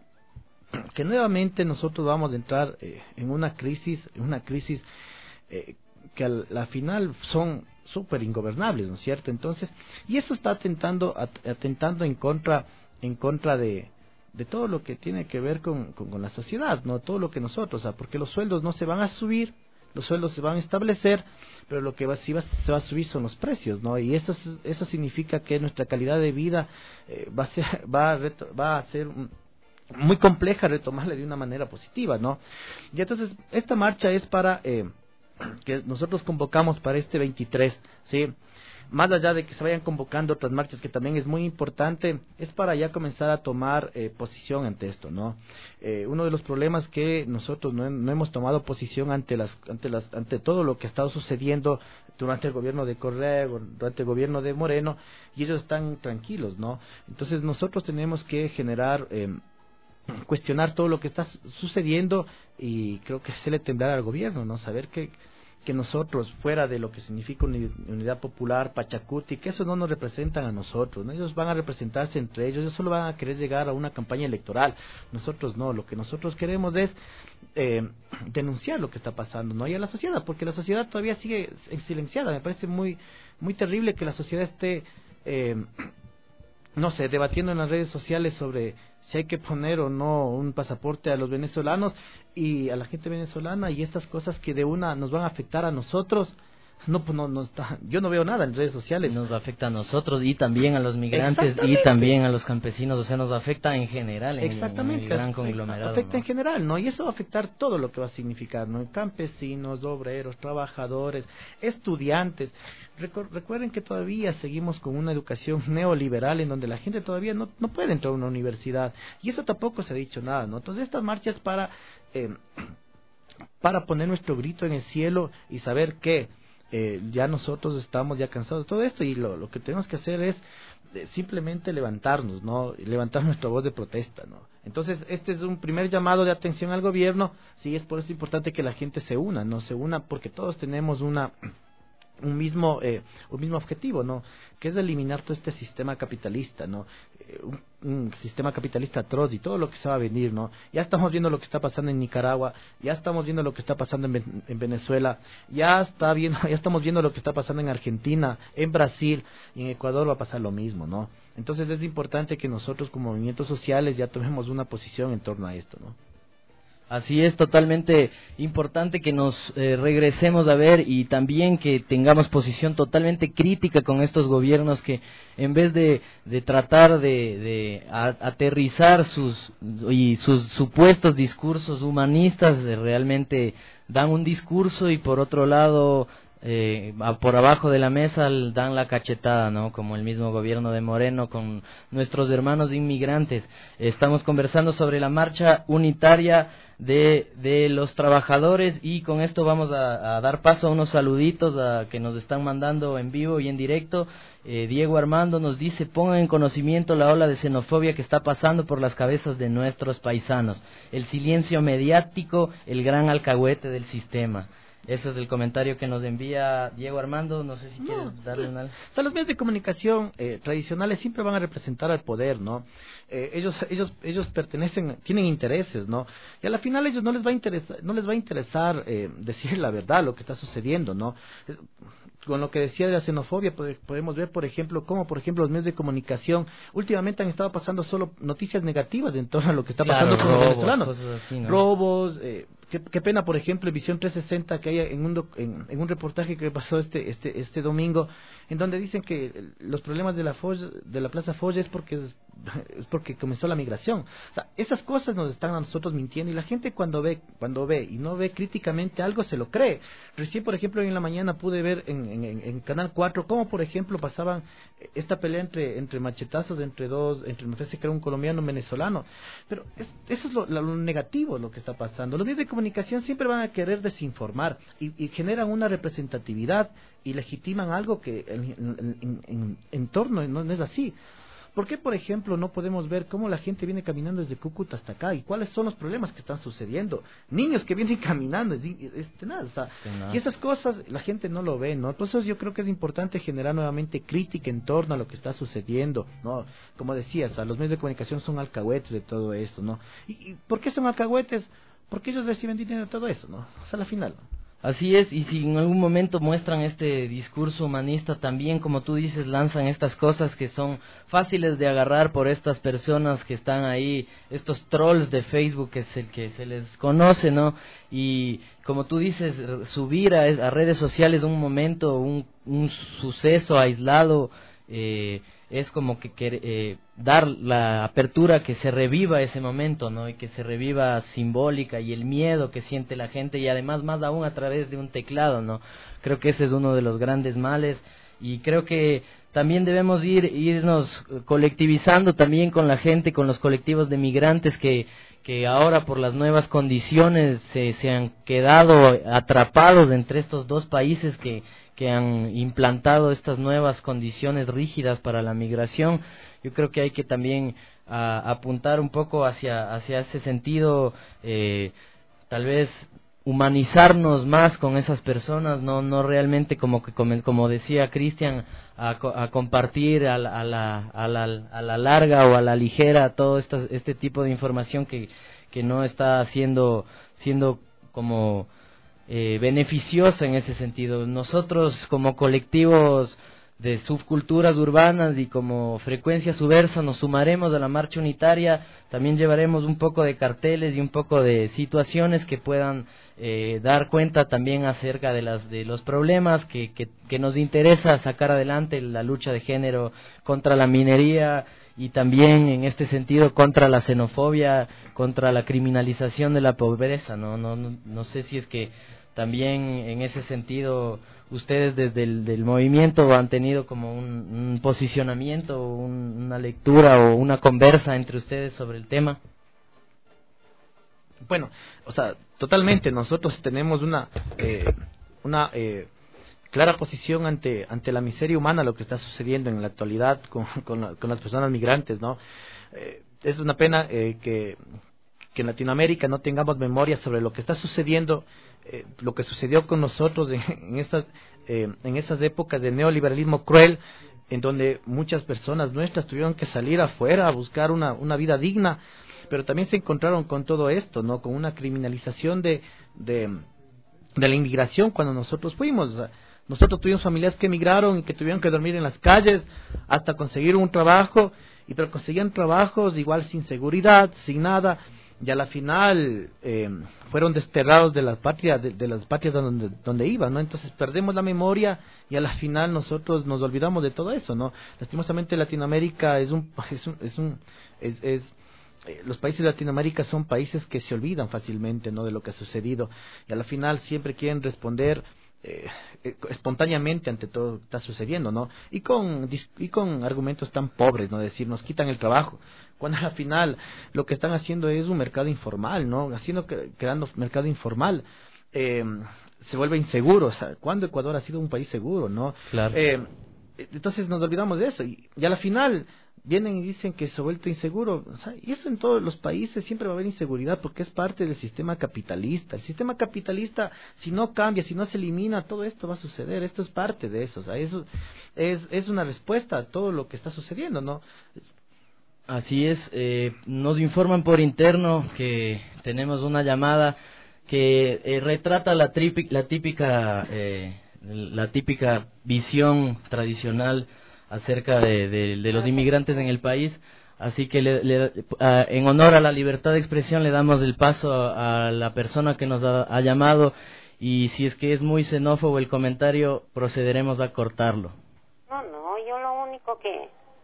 que nuevamente nosotros vamos a entrar eh, en una crisis, en una crisis eh, que al la final son súper ingobernables, ¿no es cierto? Entonces, y eso está atentando atentando en contra en contra de de todo lo que tiene que ver con, con, con la sociedad, no todo lo que nosotros, o sea, porque los sueldos no se van a subir, los sueldos se van a establecer, pero lo que va, sí va, se va a subir son los precios, ¿no? Y eso, eso significa que nuestra calidad de vida eh, va a ser, va a, reto, va a ser un, muy compleja retomarla de una manera positiva, ¿no? Y entonces, esta marcha es para, eh, que nosotros convocamos para este veintitrés, ¿sí? Más allá de que se vayan convocando otras marchas, que también es muy importante, es para ya comenzar a tomar eh, posición ante esto, ¿no? Eh, uno de los problemas que nosotros no, no hemos tomado posición ante las, ante las, ante todo lo que ha estado sucediendo durante el gobierno de Correa, durante el gobierno de Moreno, y ellos están tranquilos, ¿no? Entonces nosotros tenemos que generar, eh, cuestionar todo lo que está sucediendo, y creo que se le tendrá al gobierno, ¿no? Saber que que nosotros, fuera de lo que significa Unidad Popular, Pachacuti, que eso no nos representan a nosotros, ¿no? Ellos van a representarse entre ellos, ellos solo van a querer llegar a una campaña electoral, nosotros no, lo que nosotros queremos es eh, denunciar lo que está pasando, ¿no? Y a la sociedad, porque la sociedad todavía sigue silenciada, me parece muy muy terrible que la sociedad esté, eh, no sé, debatiendo en las redes sociales sobre si hay que poner o no un pasaporte a los venezolanos y a la gente venezolana, y estas cosas que de una nos van a afectar a nosotros. No, pues no, no está, yo no veo nada en redes sociales. Nos afecta a nosotros y también a los migrantes y también a los campesinos, o sea, nos afecta en general, en, Exactamente. en el gran conglomerado. Afecta ¿no? en general, ¿no? Y eso va a afectar todo lo que va a significar, ¿no? Campesinos, obreros, trabajadores, estudiantes. Recu- recuerden que todavía seguimos con una educación neoliberal en donde la gente todavía no, no puede entrar a una universidad. Y eso tampoco se ha dicho nada, ¿no? Entonces estas marchas para, eh, para poner nuestro grito en el cielo y saber que Eh, ya nosotros estamos ya cansados de todo esto, y lo, lo que tenemos que hacer es eh, simplemente levantarnos, ¿no? Levantar nuestra voz de protesta, ¿no? Entonces, este es un primer llamado de atención al gobierno. Sí, es por eso importante que la gente se una, ¿no? Se una porque todos tenemos una un mismo eh, un mismo objetivo, ¿no? Que es eliminar todo este sistema capitalista, ¿no? Eh, un, un sistema capitalista atroz y todo lo que se va a venir, ¿no? Ya estamos viendo lo que está pasando en Nicaragua, ya estamos viendo lo que está pasando en, en Venezuela, ya está viendo, ya estamos viendo lo que está pasando en Argentina, en Brasil, y en Ecuador va a pasar lo mismo, ¿no? Entonces es importante que nosotros como movimientos sociales ya tomemos una posición en torno a esto, ¿no? Así es, totalmente importante que nos eh, regresemos a ver y también que tengamos posición totalmente crítica con estos gobiernos que en vez de, de tratar de, de a, aterrizar sus y sus supuestos discursos humanistas, eh, realmente dan un discurso y por otro lado eh, por abajo de la mesa dan la cachetada, ¿no? Como el mismo gobierno de Moreno con nuestros hermanos inmigrantes. Estamos conversando sobre la marcha unitaria de, de los trabajadores y con esto vamos a, a dar paso a unos saluditos a, que nos están mandando en vivo y en directo. Eh, Diego Armando nos dice: pongan en conocimiento la ola de xenofobia que está pasando por las cabezas de nuestros paisanos. El silencio mediático, el gran alcahuete del sistema. Ese es el comentario que nos envía Diego Armando. No sé si no, quieres darle una... O sea, los medios de comunicación eh, tradicionales siempre van a representar al poder, ¿no? Eh, ellos ellos ellos pertenecen, tienen intereses, ¿no? Y a la final ellos no les va a interesar, no les va a interesar eh, decir la verdad, lo que está sucediendo, ¿no? Es, con lo que decía de la xenofobia, podemos ver, por ejemplo, cómo, por ejemplo, los medios de comunicación últimamente han estado pasando solo noticias negativas en torno a lo que está claro, pasando con robos, los venezolanos. Cosas así, ¿no? Robos, eh, qué, qué pena, por ejemplo, en Visión trescientos sesenta, que hay en un, en, en un reportaje que pasó este, este, este domingo, en donde dicen que los problemas de la, Foch, de la Plaza Foch es porque, es, es porque comenzó la migración. O sea, esas cosas nos están a nosotros mintiendo, y la gente cuando ve, cuando ve y no ve críticamente algo, se lo cree. Recién, por ejemplo, en la mañana pude ver en, en, en Canal cuatro cómo, por ejemplo, pasaban esta pelea entre, entre machetazos, entre dos, entre me parece que era un colombiano y un venezolano. Pero es, eso es lo, lo, lo negativo, lo que está pasando. Los medios de comunicación siempre van a querer desinformar y, y generan una representatividad y legitiman algo que en, en, en, en, en torno no, no es así. ¿Por qué, por ejemplo, no podemos ver cómo la gente viene caminando desde Cúcuta hasta acá y cuáles son los problemas que están sucediendo? Niños que vienen caminando, es, es tenaz, o sea, y esas cosas la gente no lo ve, ¿no? Entonces yo creo que es importante generar nuevamente crítica en torno a lo que está sucediendo, ¿no? Como decías, a los medios de comunicación son alcahuetes de todo esto, ¿no? ¿Y, y por qué son alcahuetes? Porque ellos reciben dinero de todo eso, ¿no? O sea, a la final, ¿no? Así es, y si en algún momento muestran este discurso humanista, también, como tú dices, lanzan estas cosas que son fáciles de agarrar por estas personas que están ahí, estos trolls de Facebook, que es el que se les conoce, ¿no? Y como tú dices, subir a, a redes sociales un momento, un, un suceso aislado, eh, es como que, que eh, dar la apertura que se reviva ese momento, ¿no? Y que se reviva simbólica y el miedo que siente la gente, y además más aún a través de un teclado, ¿no? Creo que ese es uno de los grandes males, y creo que también debemos ir irnos colectivizando también con la gente, con los colectivos de migrantes que que ahora por las nuevas condiciones se, se han quedado atrapados entre estos dos países que que han implantado estas nuevas condiciones rígidas para la migración. Yo creo que hay que también a, apuntar un poco hacia hacia ese sentido, eh, tal vez humanizarnos más con esas personas, no no realmente como que como, como decía Cristian, a, a compartir a la, a, la, a, la, a la larga o a la ligera todo esta, este tipo de información que que no está siendo siendo como Eh, beneficiosa en ese sentido. Nosotros como colectivos de subculturas urbanas y como Frecuencia Subversa nos sumaremos a la marcha unitaria, también llevaremos un poco de carteles y un poco de situaciones que puedan eh, dar cuenta también acerca de las de los problemas que, que, que nos interesa sacar adelante, la lucha de género contra la minería, y también en este sentido contra la xenofobia, contra la criminalización de la pobreza, no no no, no sé si es que también en ese sentido ustedes desde el del movimiento han tenido como un, un posicionamiento, un, una lectura o una conversa entre ustedes sobre el tema. Bueno, o sea, totalmente, nosotros tenemos una eh, una eh, clara posición ante ante la miseria humana, lo que está sucediendo en la actualidad con, con, la, con las personas migrantes, ¿no? Eh, es una pena eh, que, que en Latinoamérica no tengamos memoria sobre lo que está sucediendo, eh, lo que sucedió con nosotros en, en, esas, eh, en esas épocas de neoliberalismo cruel, en donde muchas personas nuestras tuvieron que salir afuera a buscar una, una vida digna, pero también se encontraron con todo esto, ¿no? Con una criminalización de, de, de la inmigración cuando nosotros fuimos. O sea, nosotros tuvimos familiares que emigraron y que tuvieron que dormir en las calles hasta conseguir un trabajo, y pero conseguían trabajos igual sin seguridad, sin nada, y a la final eh, fueron desterrados de las patrias, de, de las patrias donde, donde iban, ¿no? Entonces perdemos la memoria y a la final nosotros nos olvidamos de todo eso, ¿no? Lastimosamente Latinoamérica es un, es un, es un, es, es eh, los países de Latinoamérica son países que se olvidan fácilmente, ¿no? De lo que ha sucedido, y a la final siempre quieren responder Eh, eh, espontáneamente ante todo lo que está sucediendo, ¿no? Y con y con argumentos tan pobres, ¿no? Decir, nos quitan el trabajo, cuando al final lo que están haciendo es un mercado informal, ¿no? Haciendo creando mercado informal, eh, se vuelve inseguro. O sea, ¿cuándo Ecuador ha sido un país seguro, no? Claro. Eh, entonces nos olvidamos de eso, y, y a la final vienen y dicen que se ha vuelto inseguro. O sea, y eso en todos los países siempre va a haber inseguridad, porque es parte del sistema capitalista. El sistema capitalista, si no cambia, si no se elimina, todo esto va a suceder. Esto es parte de eso. O sea, eso es, es una respuesta a todo lo que está sucediendo, ¿no? Así es. Eh, nos informan por interno que tenemos una llamada que eh, retrata la, tripi, la típica eh, la típica visión tradicional acerca de, de, de los inmigrantes en el país. Así que le, le, uh, en honor a la libertad de expresión le damos el paso a, a la persona que nos ha, ha llamado, y si es que es muy xenófobo el comentario, procederemos a cortarlo. No, no, yo lo único que...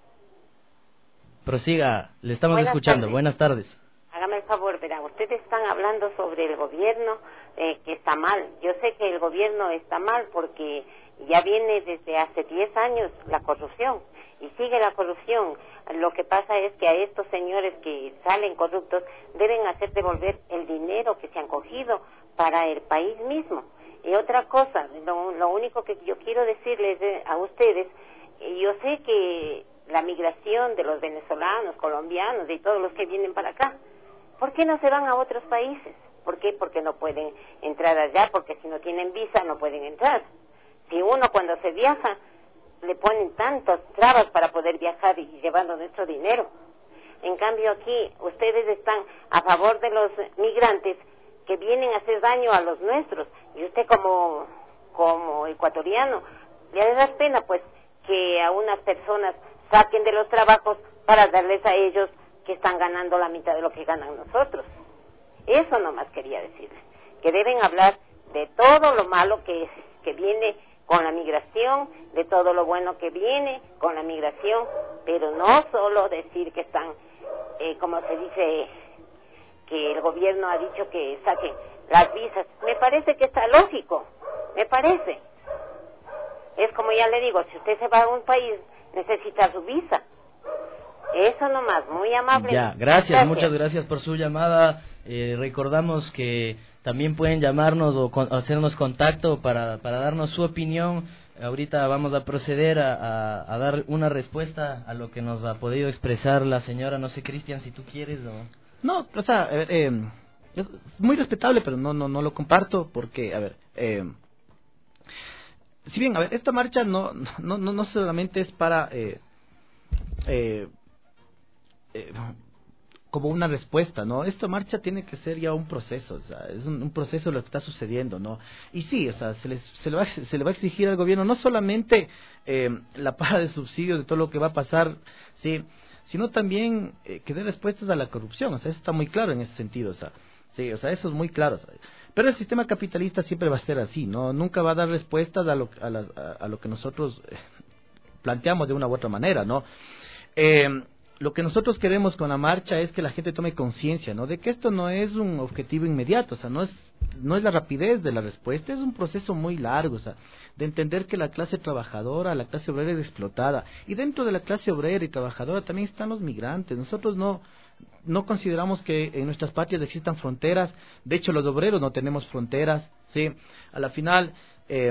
Prosiga, le estamos Buenas escuchando. tardes. Buenas tardes. Hágame el favor, verá, ustedes están hablando sobre el gobierno eh, que está mal. Yo sé que el gobierno está mal porque ya viene desde hace diez años la corrupción y sigue la corrupción. Lo que pasa es que a estos señores que salen corruptos deben hacer devolver el dinero que se han cogido para el país mismo. Y otra cosa, lo, lo único que yo quiero decirles eh, a ustedes, eh, yo sé que la migración de los venezolanos, colombianos y todos los que vienen para acá, ¿por qué no se van a otros países? ¿Por qué? Porque no pueden entrar allá, porque si no tienen visa no pueden entrar. Si uno cuando se viaja le ponen tantas trabas para poder viajar y llevando nuestro dinero. En cambio aquí ustedes están a favor de los migrantes que vienen a hacer daño a los nuestros, y usted como como ecuatoriano le da pena pues que a unas personas saquen de los trabajos para darles a ellos que están ganando la mitad de lo que ganan nosotros. Eso nomás quería decirles, que deben hablar de todo lo malo que, que viene con la migración, de todo lo bueno que viene con la migración, pero no solo decir que están, eh, como se dice, que el gobierno ha dicho que saquen las visas. Me parece que está lógico, me parece. Es como ya le digo, si usted se va a un país, necesita su visa. Eso nomás, muy amable. Ya, gracias, gracias. Muchas gracias por su llamada. Eh, recordamos que también pueden llamarnos o con, hacernos contacto para, para darnos su opinión. Ahorita vamos a proceder a, a, a dar una respuesta a lo que nos ha podido expresar la señora. No sé, Cristian, si tú quieres o... No, o sea, a ver, eh, es muy respetable, pero no, no, no lo comparto porque, a ver, eh, si bien, a ver, esta marcha no, no, no, no solamente es para, eh, eh, eh, como una respuesta, ¿no? Esta marcha tiene que ser ya un proceso, o sea, es un, un proceso lo que está sucediendo, ¿no? Y sí, o sea, se, les, se, le, va, se le va a exigir al gobierno no solamente eh, la paga de subsidios de todo lo que va a pasar, sí, sino también eh, que dé respuestas a la corrupción, o sea, eso está muy claro en ese sentido, o sea, sí, o sea, eso es muy claro, o sea, pero el sistema capitalista siempre va a ser así, ¿no? Nunca va a dar respuestas a lo, a la, a, a lo que nosotros eh, planteamos de una u otra manera, ¿no? Eh, lo que nosotros queremos con la marcha es que la gente tome conciencia, ¿no? De que esto no es un objetivo inmediato, o sea, no es no es la rapidez de la respuesta, es un proceso muy largo, o sea, de entender que la clase trabajadora, la clase obrera es explotada, y dentro de la clase obrera y trabajadora también están los migrantes. Nosotros no no consideramos que en nuestras patrias existan fronteras, de hecho los obreros no tenemos fronteras, ¿sí? A la final, eh,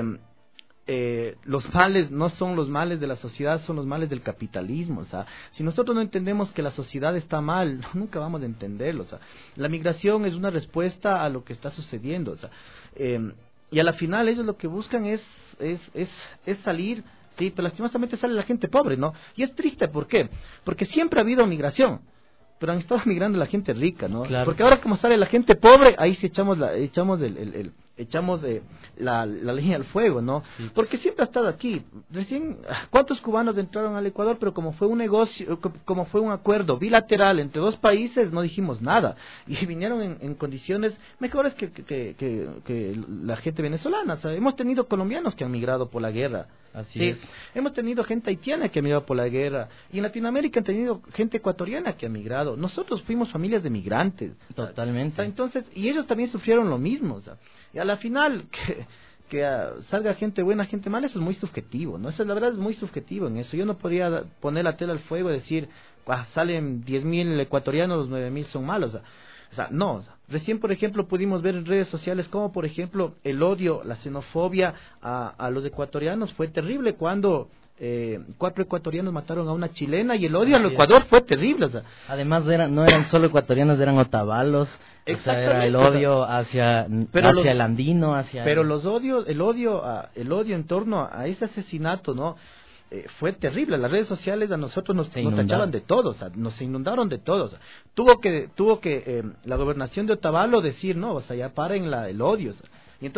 Eh, los males no son los males de la sociedad, son los males del capitalismo. O sea, si nosotros no entendemos que la sociedad está mal, nunca vamos a entenderlo. O sea, la migración es una respuesta a lo que está sucediendo. O sea, eh, y a la final ellos lo que buscan es es es, es salir, sí, pero lastimosamente sale la gente pobre, ¿no? Y es triste, ¿por qué? Porque siempre ha habido migración, pero han estado migrando la gente rica, ¿no? Claro. Porque ahora como sale la gente pobre, ahí sí echamos la, echamos el, el, el echamos eh, la, la leña al fuego, ¿no? Sí. Porque siempre ha estado aquí. Recién, ¿cuántos cubanos entraron al Ecuador? Pero como fue un negocio, como fue un acuerdo bilateral entre dos países, no dijimos nada. Y vinieron en, en condiciones mejores que, que, que, que la gente venezolana. O sea, hemos tenido colombianos que han migrado por la guerra. Así sí. es. Hemos tenido gente haitiana que ha migrado por la guerra. Y en Latinoamérica han tenido gente ecuatoriana que ha migrado. Nosotros fuimos familias de migrantes. Totalmente. O sea, entonces, y ellos también sufrieron lo mismo. O sea, y a la final, que, que uh, salga gente buena, gente mala, eso es muy subjetivo, ¿no? Eso la verdad es muy subjetivo en eso. Yo no podría poner la tela al fuego y decir, ah, salen diez mil ecuatorianos, los nueve mil son malos. O sea, o sea no. O sea, recién, por ejemplo, pudimos ver en redes sociales cómo, por ejemplo, el odio, la xenofobia a, a los ecuatorianos fue terrible cuando... Eh, cuatro ecuatorianos mataron a una chilena y el odio al Ecuador fue terrible. O sea. Además eran, no eran solo ecuatorianos, eran otavalos, o sea, era el odio hacia, pero hacia los, el andino, hacia pero los odios, el odio, a, el odio en torno a, a ese asesinato, ¿no? Eh, fue terrible. Las redes sociales a nosotros nos, nos tachaban de todo, o sea, nos inundaron de todo. O sea, tuvo que, tuvo que eh, la gobernación de Otavalo decir, no, o sea, ya paren la, el odio. O sea, y entonces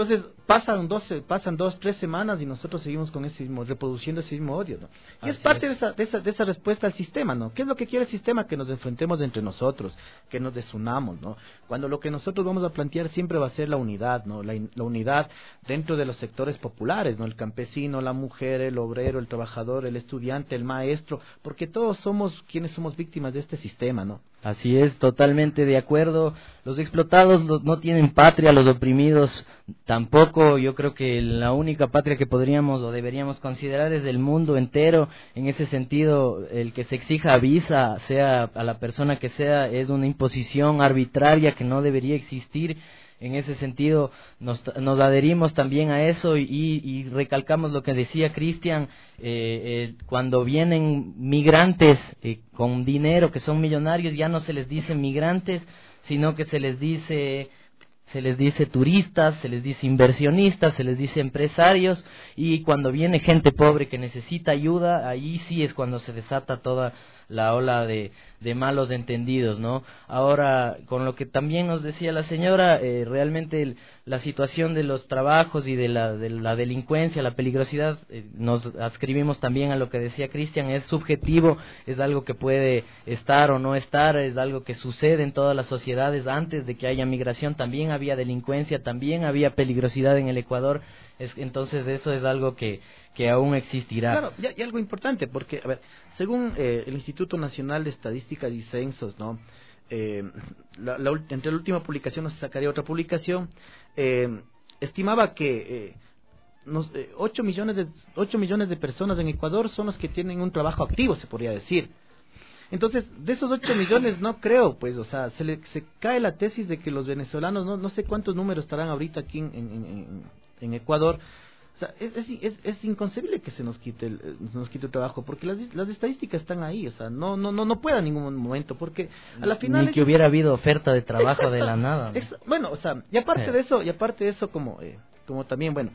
pasan dos, pasan dos, tres semanas y nosotros seguimos con ese mismo, reproduciendo ese mismo odio, ¿no? Y Así es parte es. De, esa, de, esa, de esa respuesta al sistema, ¿no? ¿Qué es lo que quiere el sistema? Que nos enfrentemos entre nosotros, que nos desunamos, ¿no? Cuando lo que nosotros vamos a plantear siempre va a ser la unidad, ¿no? La, la unidad dentro de los sectores populares, ¿no? El campesino, la mujer, el obrero, el trabajador, el estudiante, el maestro, porque todos somos quienes somos víctimas de este sistema, ¿no? Así es, totalmente de acuerdo. Los explotados los, no tienen patria, los oprimidos tampoco. Yo creo que la única patria que podríamos o deberíamos considerar es el mundo entero. En ese sentido, el que se exija visa, sea a la persona que sea, es una imposición arbitraria que no debería existir. En ese sentido, nos, nos adherimos también a eso y, y recalcamos lo que decía Cristian, eh, eh, cuando vienen migrantes eh, con dinero, que son millonarios, ya no se les dice migrantes, sino que se les dice... se les dice turistas, se les dice inversionistas, se les dice empresarios, y cuando viene gente pobre que necesita ayuda, ahí sí es cuando se desata toda la ola de, de malos entendidos, ¿no? Ahora, con lo que también nos decía la señora, eh, realmente el, la situación de los trabajos y de la, de la delincuencia, la peligrosidad, eh, nos adscribimos también a lo que decía Cristian, es subjetivo, es algo que puede estar o no estar, es algo que sucede en todas las sociedades. Antes de que haya migración también había delincuencia, también había peligrosidad en el Ecuador, es, entonces eso es algo que, que aún existirá. Claro, y, y algo importante, porque, a ver, según eh, el Instituto Nacional de Estadística y Censos, ¿no? Eh, la, la, entre la última publicación no se sacaría otra publicación, eh, estimaba que eh, nos, eh, ocho millones de ocho millones de personas en Ecuador son los que tienen un trabajo activo, se podría decir. Entonces, de esos ocho millones no creo, pues, o sea, se le se cae la tesis de que los venezolanos, no no sé cuántos números estarán ahorita aquí en, en, en, en Ecuador. O sea, es, es, es, es inconcebible que se nos quite el, se nos quite el trabajo, porque las, las estadísticas están ahí, o sea, no no no no puede en ningún momento, porque a la final... Ni que hubiera habido oferta de trabajo exacto, de la nada, ¿no? Ex, bueno, o sea, y aparte eh. de eso, y aparte de eso, como, eh, como también, bueno,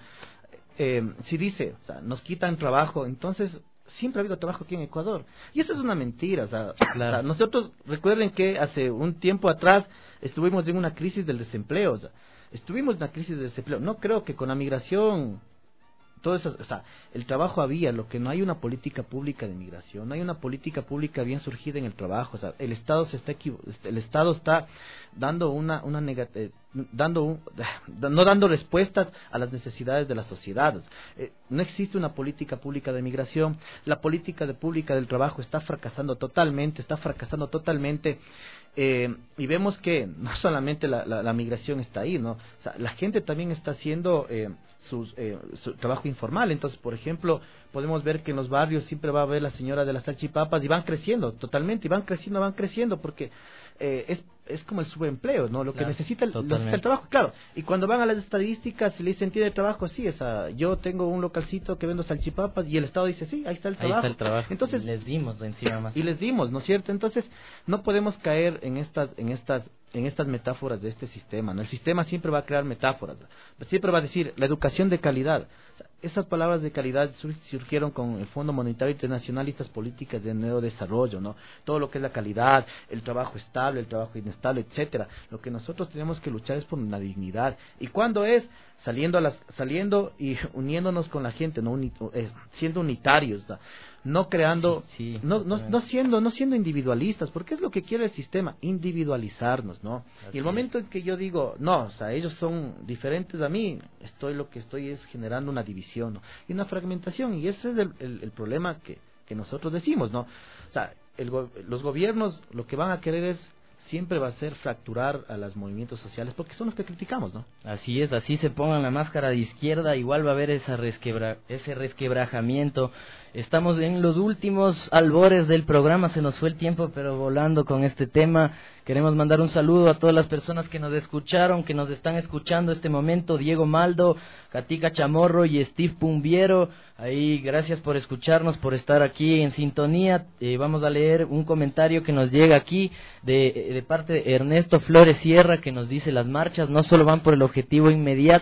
eh, si dice, o sea, nos quitan trabajo, entonces... siempre ha habido trabajo aquí en Ecuador. Y eso es una mentira. O sea, claro. o sea, nosotros, recuerden que hace un tiempo atrás estuvimos en una crisis del desempleo. O sea, estuvimos en una crisis del desempleo. No creo que con la migración, todo eso, o sea, el trabajo había, lo que no hay una política pública de migración, no hay una política pública bien surgida en el trabajo. O sea, el Estado se está el Estado está dando una una negativa, dando un, no dando respuestas a las necesidades de la sociedad. Eh, no existe una política pública de migración, la política de pública del trabajo está fracasando totalmente, está fracasando totalmente, eh, y vemos que no solamente la, la, la migración está ahí, ¿no? O sea, la gente también está haciendo eh, sus, eh, su trabajo informal. Entonces, por ejemplo, podemos ver que en los barrios siempre va a haber la señora de las salchipapas y van creciendo totalmente, y van creciendo, van creciendo, porque eh, es es como el subempleo, ¿no? Lo que claro, necesita, el, necesita el trabajo, claro. Y cuando van a las estadísticas y le dicen tiene trabajo, sí, esa, yo tengo un localcito que vendo salchipapas y el Estado dice, sí, ahí está el trabajo. Ahí está el trabajo. Entonces, les dimos de encima más. Y les dimos, ¿no es cierto? Entonces, no podemos caer en estas, en estas, en estas metáforas de este sistema, ¿no? El sistema siempre va a crear metáforas, siempre va a decir la educación de calidad. O sea, esas palabras de calidad surgieron con el Fondo Monetario Internacional y estas políticas de neodesarrollo, ¿no? Todo lo que es la calidad, el trabajo estable, el trabajo inestable, etcétera. Lo que nosotros tenemos que luchar es por la dignidad. ¿Y cuándo es? Saliendo a las, saliendo y uniéndonos con la gente, no Uni, eh, siendo unitarios, ¿no? No creando, sí, sí, no, no, no siendo, no siendo individualistas, porque es lo que quiere el sistema, individualizarnos, ¿no? Así y el momento es. en que yo digo, no, o sea, ellos son diferentes a mí, estoy lo que estoy es generando una división, ¿no? Y una fragmentación, y ese es el, el, el problema que, que nosotros decimos, ¿no? O sea, el, los gobiernos lo que van a querer es siempre va a ser fracturar a los movimientos sociales, porque son los que criticamos, ¿no? Así es, así se pongan la máscara de izquierda, igual va a haber esa resquebra, ese resquebrajamiento. Estamos en los últimos albores del programa, se nos fue el tiempo, pero volando con este tema. Queremos mandar un saludo a todas las personas que nos escucharon, que nos están escuchando este momento. Diego Maldo, Katica Chamorro y Steve Pumbiero. Ahí, gracias por escucharnos, por estar aquí en sintonía. Eh, vamos a leer un comentario que nos llega aquí de, de parte de Ernesto Flores Sierra, que nos dice: las marchas no solo van por el objetivo inmediato,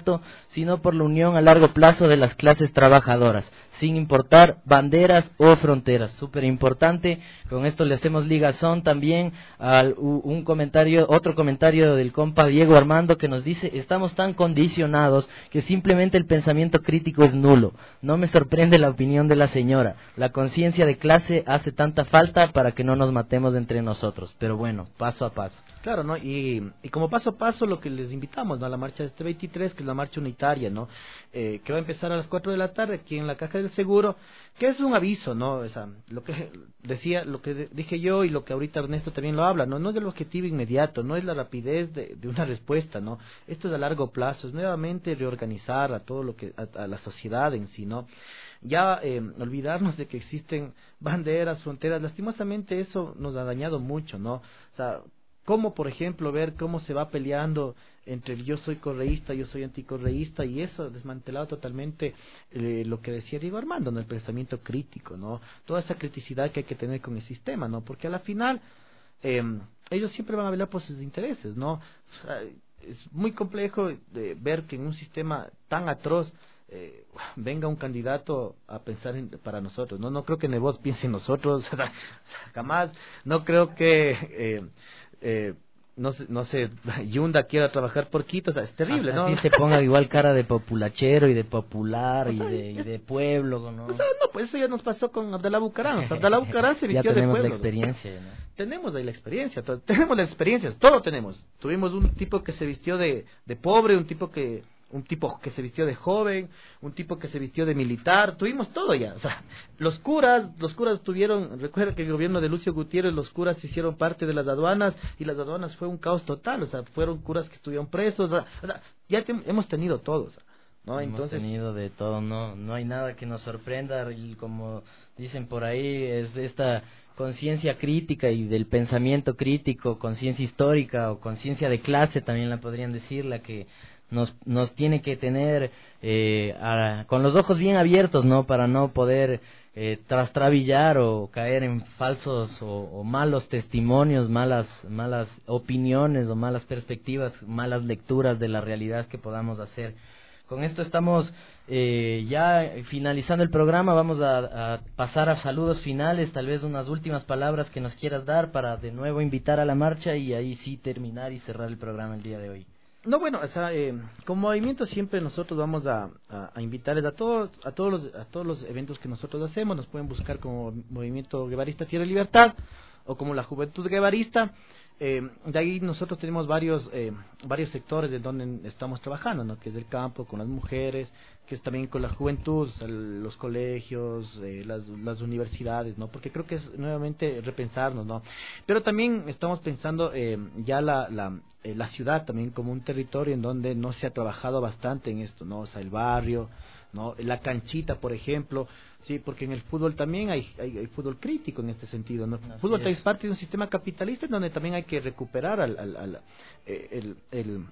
sino por la unión a largo plazo de las clases trabajadoras, sin importar banderas o fronteras. Súper importante. Con esto le hacemos ligazón también a un comentario, otro comentario del compa Diego Armando, que nos dice: estamos tan condicionados que simplemente el pensamiento crítico es nulo. No me sorprende la opinión de la señora. La conciencia de clase hace tanta falta para que no nos matemos entre nosotros. Pero bueno, paso a paso. Claro, ¿no? Y, y como paso a paso lo que les invitamos, ¿no? A la marcha de este veintitrés, que es la marcha unitaria, ¿no? Eh, que va a empezar a las cuatro de la tarde aquí en la Caja del Seguro, que es un aviso, ¿no? O sea, lo que decía, lo que dije yo y lo que ahorita Ernesto también lo habla, ¿no? No es el objetivo inmediato, no es la rapidez de, de una respuesta, ¿no? Esto es a largo plazo, es nuevamente reorganizar a todo lo que, a, a la sociedad en sí, ¿no? Ya eh, olvidarnos de que existen banderas, fronteras, lastimosamente eso nos ha dañado mucho, ¿no? O sea, como por ejemplo ver cómo se va peleando entre el yo soy correísta, yo soy anticorreísta, y eso desmantelado totalmente eh, lo que decía Diego Armando, ¿no? El pensamiento crítico, ¿no? Toda esa criticidad que hay que tener con el sistema, ¿no? Porque a la final eh, ellos siempre van a velar por sus intereses, ¿no? O sea, es muy complejo de ver que en un sistema tan atroz Eh, venga un candidato a pensar en, para nosotros, no no creo que Nebot piense en nosotros, o sea, jamás. No creo que eh, eh, no sé, no sé, Yunda quiera trabajar por Quito, o sea, es terrible, ¿no? Así se ponga igual cara de populachero y de popular y de, y de pueblo, ¿no? O sea, no, pues eso ya nos pasó con Abdalá Bucaram. Abdalá Bucaram se vistió de pueblo. Ya tenemos la experiencia, ¿no? Tenemos ahí la experiencia, todo, tenemos las experiencias, todo tenemos. Tuvimos un tipo que se vistió de, de pobre, un tipo que un tipo que se vistió de joven, un tipo que se vistió de militar, tuvimos todo ya. O sea, los curas, los curas tuvieron, recuerda que el gobierno de Lucio Gutiérrez, los curas hicieron parte de las aduanas, y las aduanas fue un caos total, o sea, fueron curas que estuvieron presos, o sea, o sea ya te, hemos tenido todo, o sea, ¿no? Hemos Entonces, tenido de todo, no, no hay nada que nos sorprenda, y como dicen por ahí, es de esta conciencia crítica y del pensamiento crítico, conciencia histórica o conciencia de clase también la podrían decir, la que Nos, nos tiene que tener eh, a, con los ojos bien abiertos, ¿no? Para no poder eh, trastrabillar o caer en falsos o, o malos testimonios, malas malas opiniones o malas perspectivas, malas lecturas de la realidad que podamos hacer. Con esto estamos eh, ya finalizando el programa. Vamos a, a pasar a saludos finales, tal vez unas últimas palabras que nos quieras dar para de nuevo invitar a la marcha y ahí sí terminar y cerrar el programa el día de hoy. No, bueno, o sea, eh, como movimiento siempre nosotros vamos a, a, a invitarles a todos, a todos los, a todos los eventos que nosotros hacemos. Nos pueden buscar como Movimiento Guevarista Tierra y Libertad o como la Juventud Guevarista. Eh, de ahí nosotros tenemos varios eh, varios sectores de donde estamos trabajando, ¿no? Que es el campo, con las mujeres, que es también con la juventud, o sea, los colegios, eh, las, las universidades, ¿no? Porque creo que es nuevamente repensarnos, ¿no? Pero también estamos pensando eh, ya la, la, eh, la ciudad también como un territorio en donde no se ha trabajado bastante en esto, ¿no? O sea, el barrio, ¿no? La canchita, por ejemplo, sí, porque en el fútbol también hay, hay, hay fútbol crítico en este sentido, ¿no? El fútbol es parte de un sistema capitalista en donde también hay que recuperar al, al, al eh, el, el,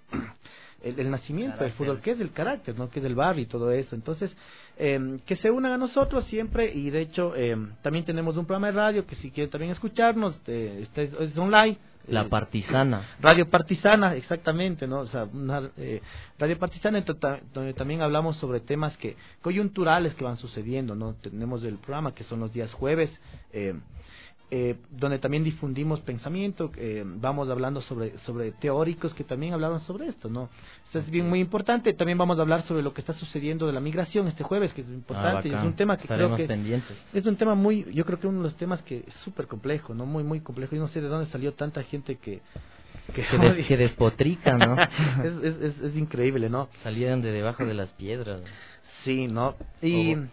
el, el nacimiento carácter del fútbol, que es el carácter, ¿no? Que es el barrio y todo eso. Entonces, eh, que se unan a nosotros siempre, y de hecho eh, también tenemos un programa de radio que si quieren también escucharnos, eh, este es, es online. La Partisana. Radio Partisana, exactamente, ¿no? O sea, una eh, Radio Partisana donde también hablamos sobre temas que coyunturales que van sucediendo, ¿no? Tenemos el programa que son los días jueves, eh, eh, donde también difundimos pensamiento, eh, vamos hablando sobre sobre teóricos que también hablaban sobre esto, ¿no? Esto es bien muy importante. También vamos a hablar sobre lo que está sucediendo de la migración este jueves, que es importante, ah, es un tema que Estaremos creo que pendientes. Es un tema muy, yo creo que uno de los temas que es súper complejo, ¿no? Muy, muy complejo. Yo no sé de dónde salió tanta gente que que, que, des, que despotrica, ¿no? es, es, es, es increíble, ¿no? Salieron de debajo de las piedras. Sí, ¿no? Y o,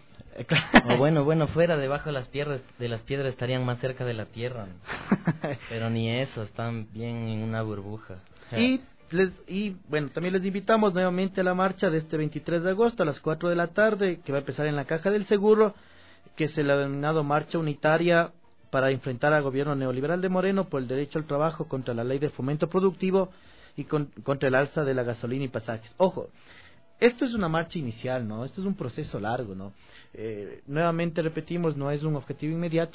o bueno, bueno, fuera debajo de las piedras, de las piedras estarían más cerca de la tierra, ¿no? Pero ni eso, están bien en una burbuja. Y les, y bueno, también les invitamos nuevamente a la marcha de este veintitrés de agosto a las cuatro de la tarde, que va a empezar en la Caja del Seguro, que se le ha denominado Marcha Unitaria para enfrentar al gobierno neoliberal de Moreno por el derecho al trabajo, contra la ley de fomento productivo y con, contra el alza de la gasolina y pasajes. Ojo, esto es una marcha inicial, ¿no? Esto es un proceso largo, ¿no? Eh, nuevamente repetimos, no es un objetivo inmediato.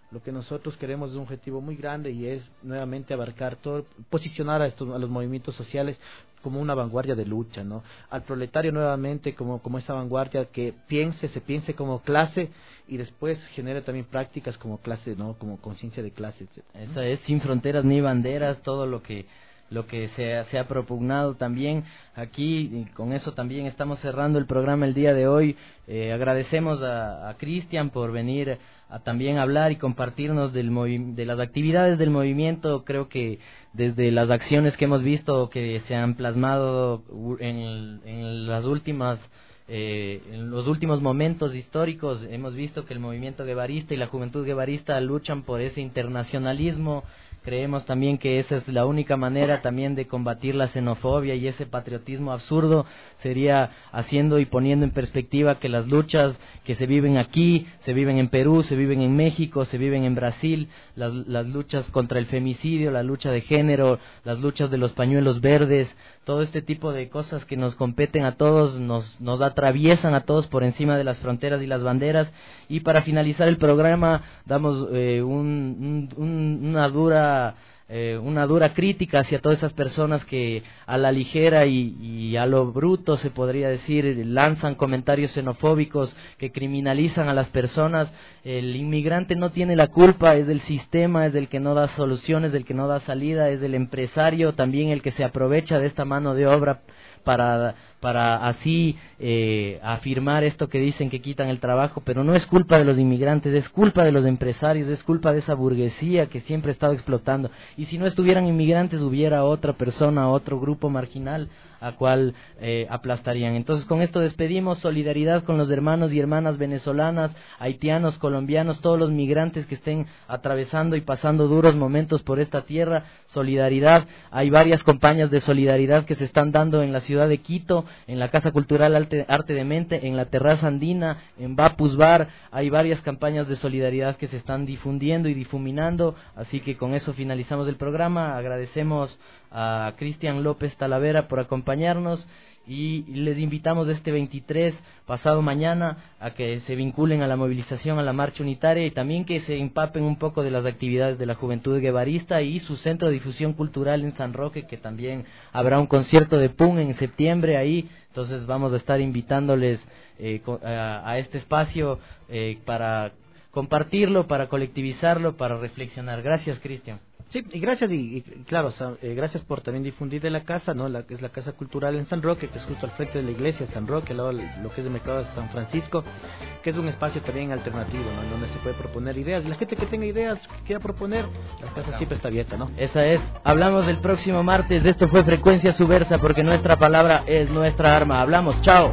Lo que nosotros queremos es un objetivo muy grande y es nuevamente abarcar todo, posicionar a estos a los movimientos sociales como una vanguardia de lucha, ¿no? Al proletario nuevamente como como esa vanguardia que piense, se piense como clase y después genere también prácticas como clase, ¿no? Como conciencia de clase, etcétera. Esa es sin fronteras ni banderas, todo lo que lo que se ha, se ha propugnado también aquí, y con eso también estamos cerrando el programa el día de hoy. Eh, agradecemos a, a Cristian por venir a también hablar y compartirnos del movi- de las actividades del movimiento. Creo que desde las acciones que hemos visto que se han plasmado en, en las últimas Eh, en los últimos momentos históricos hemos visto que el movimiento guevarista y la juventud guevarista luchan por ese internacionalismo. Creemos también que esa es la única manera también de combatir la xenofobia y ese patriotismo absurdo, sería haciendo y poniendo en perspectiva que las luchas que se viven aquí, se viven en Perú, se viven en México, se viven en Brasil, las, las luchas contra el femicidio, la lucha de género, las luchas de los pañuelos verdes, todo este tipo de cosas que nos competen a todos, nos, nos atraviesan a todos por encima de las fronteras y las banderas. Y para finalizar el programa damos eh, un, un, una dura eh, una dura crítica hacia todas esas personas que a la ligera y, y a lo bruto, se podría decir, lanzan comentarios xenofóbicos que criminalizan a las personas. El inmigrante no tiene la culpa, es del sistema, es del que no da soluciones, del que no da salida, es del empresario también el que se aprovecha de esta mano de obra para para así eh, afirmar esto que dicen que quitan el trabajo, pero no es culpa de los inmigrantes, es culpa de los empresarios, es culpa de esa burguesía que siempre ha estado explotando. Y si no estuvieran inmigrantes, hubiera otra persona, otro grupo marginal a cual eh, aplastarían. Entonces, con esto despedimos. Solidaridad con los hermanos y hermanas venezolanas, haitianos, colombianos, todos los migrantes que estén atravesando y pasando duros momentos por esta tierra. Solidaridad. Hay varias campañas de solidaridad que se están dando en la ciudad de Quito, en la Casa Cultural Arte, Arte de Mente, en la Terraza Andina, en Bapus Bar. Hay varias campañas de solidaridad que se están difundiendo y difuminando. Así que con eso finalizamos el programa. Agradecemos a Cristian López Talavera por acompañarnos y les invitamos este veintitrés, pasado mañana, a que se vinculen a la movilización, a la marcha unitaria, y también que se empapen un poco de las actividades de la Juventud Guevarista y su centro de difusión cultural en San Roque, que también habrá un concierto de P U N en septiembre ahí. Entonces vamos a estar invitándoles eh, a, a este espacio eh, para compartirlo, para colectivizarlo, para reflexionar. Gracias, Cristian. Sí, y gracias, y, y claro, Sam, eh, gracias por también difundir de la casa, ¿no? La que es la Casa Cultural en San Roque, que es justo al frente de la iglesia de San Roque, al lado de lo que es el mercado de San Francisco, que es un espacio también alternativo, ¿no? En donde se puede proponer ideas. La gente que tenga ideas, que quiera proponer, la casa siempre está abierta, ¿no? Esa es. Hablamos del próximo martes. Esto fue Frecuencia Subversa, porque nuestra palabra es nuestra arma. Hablamos. Chao.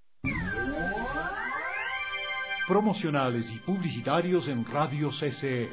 Promocionales y publicitarios en Radio C C E.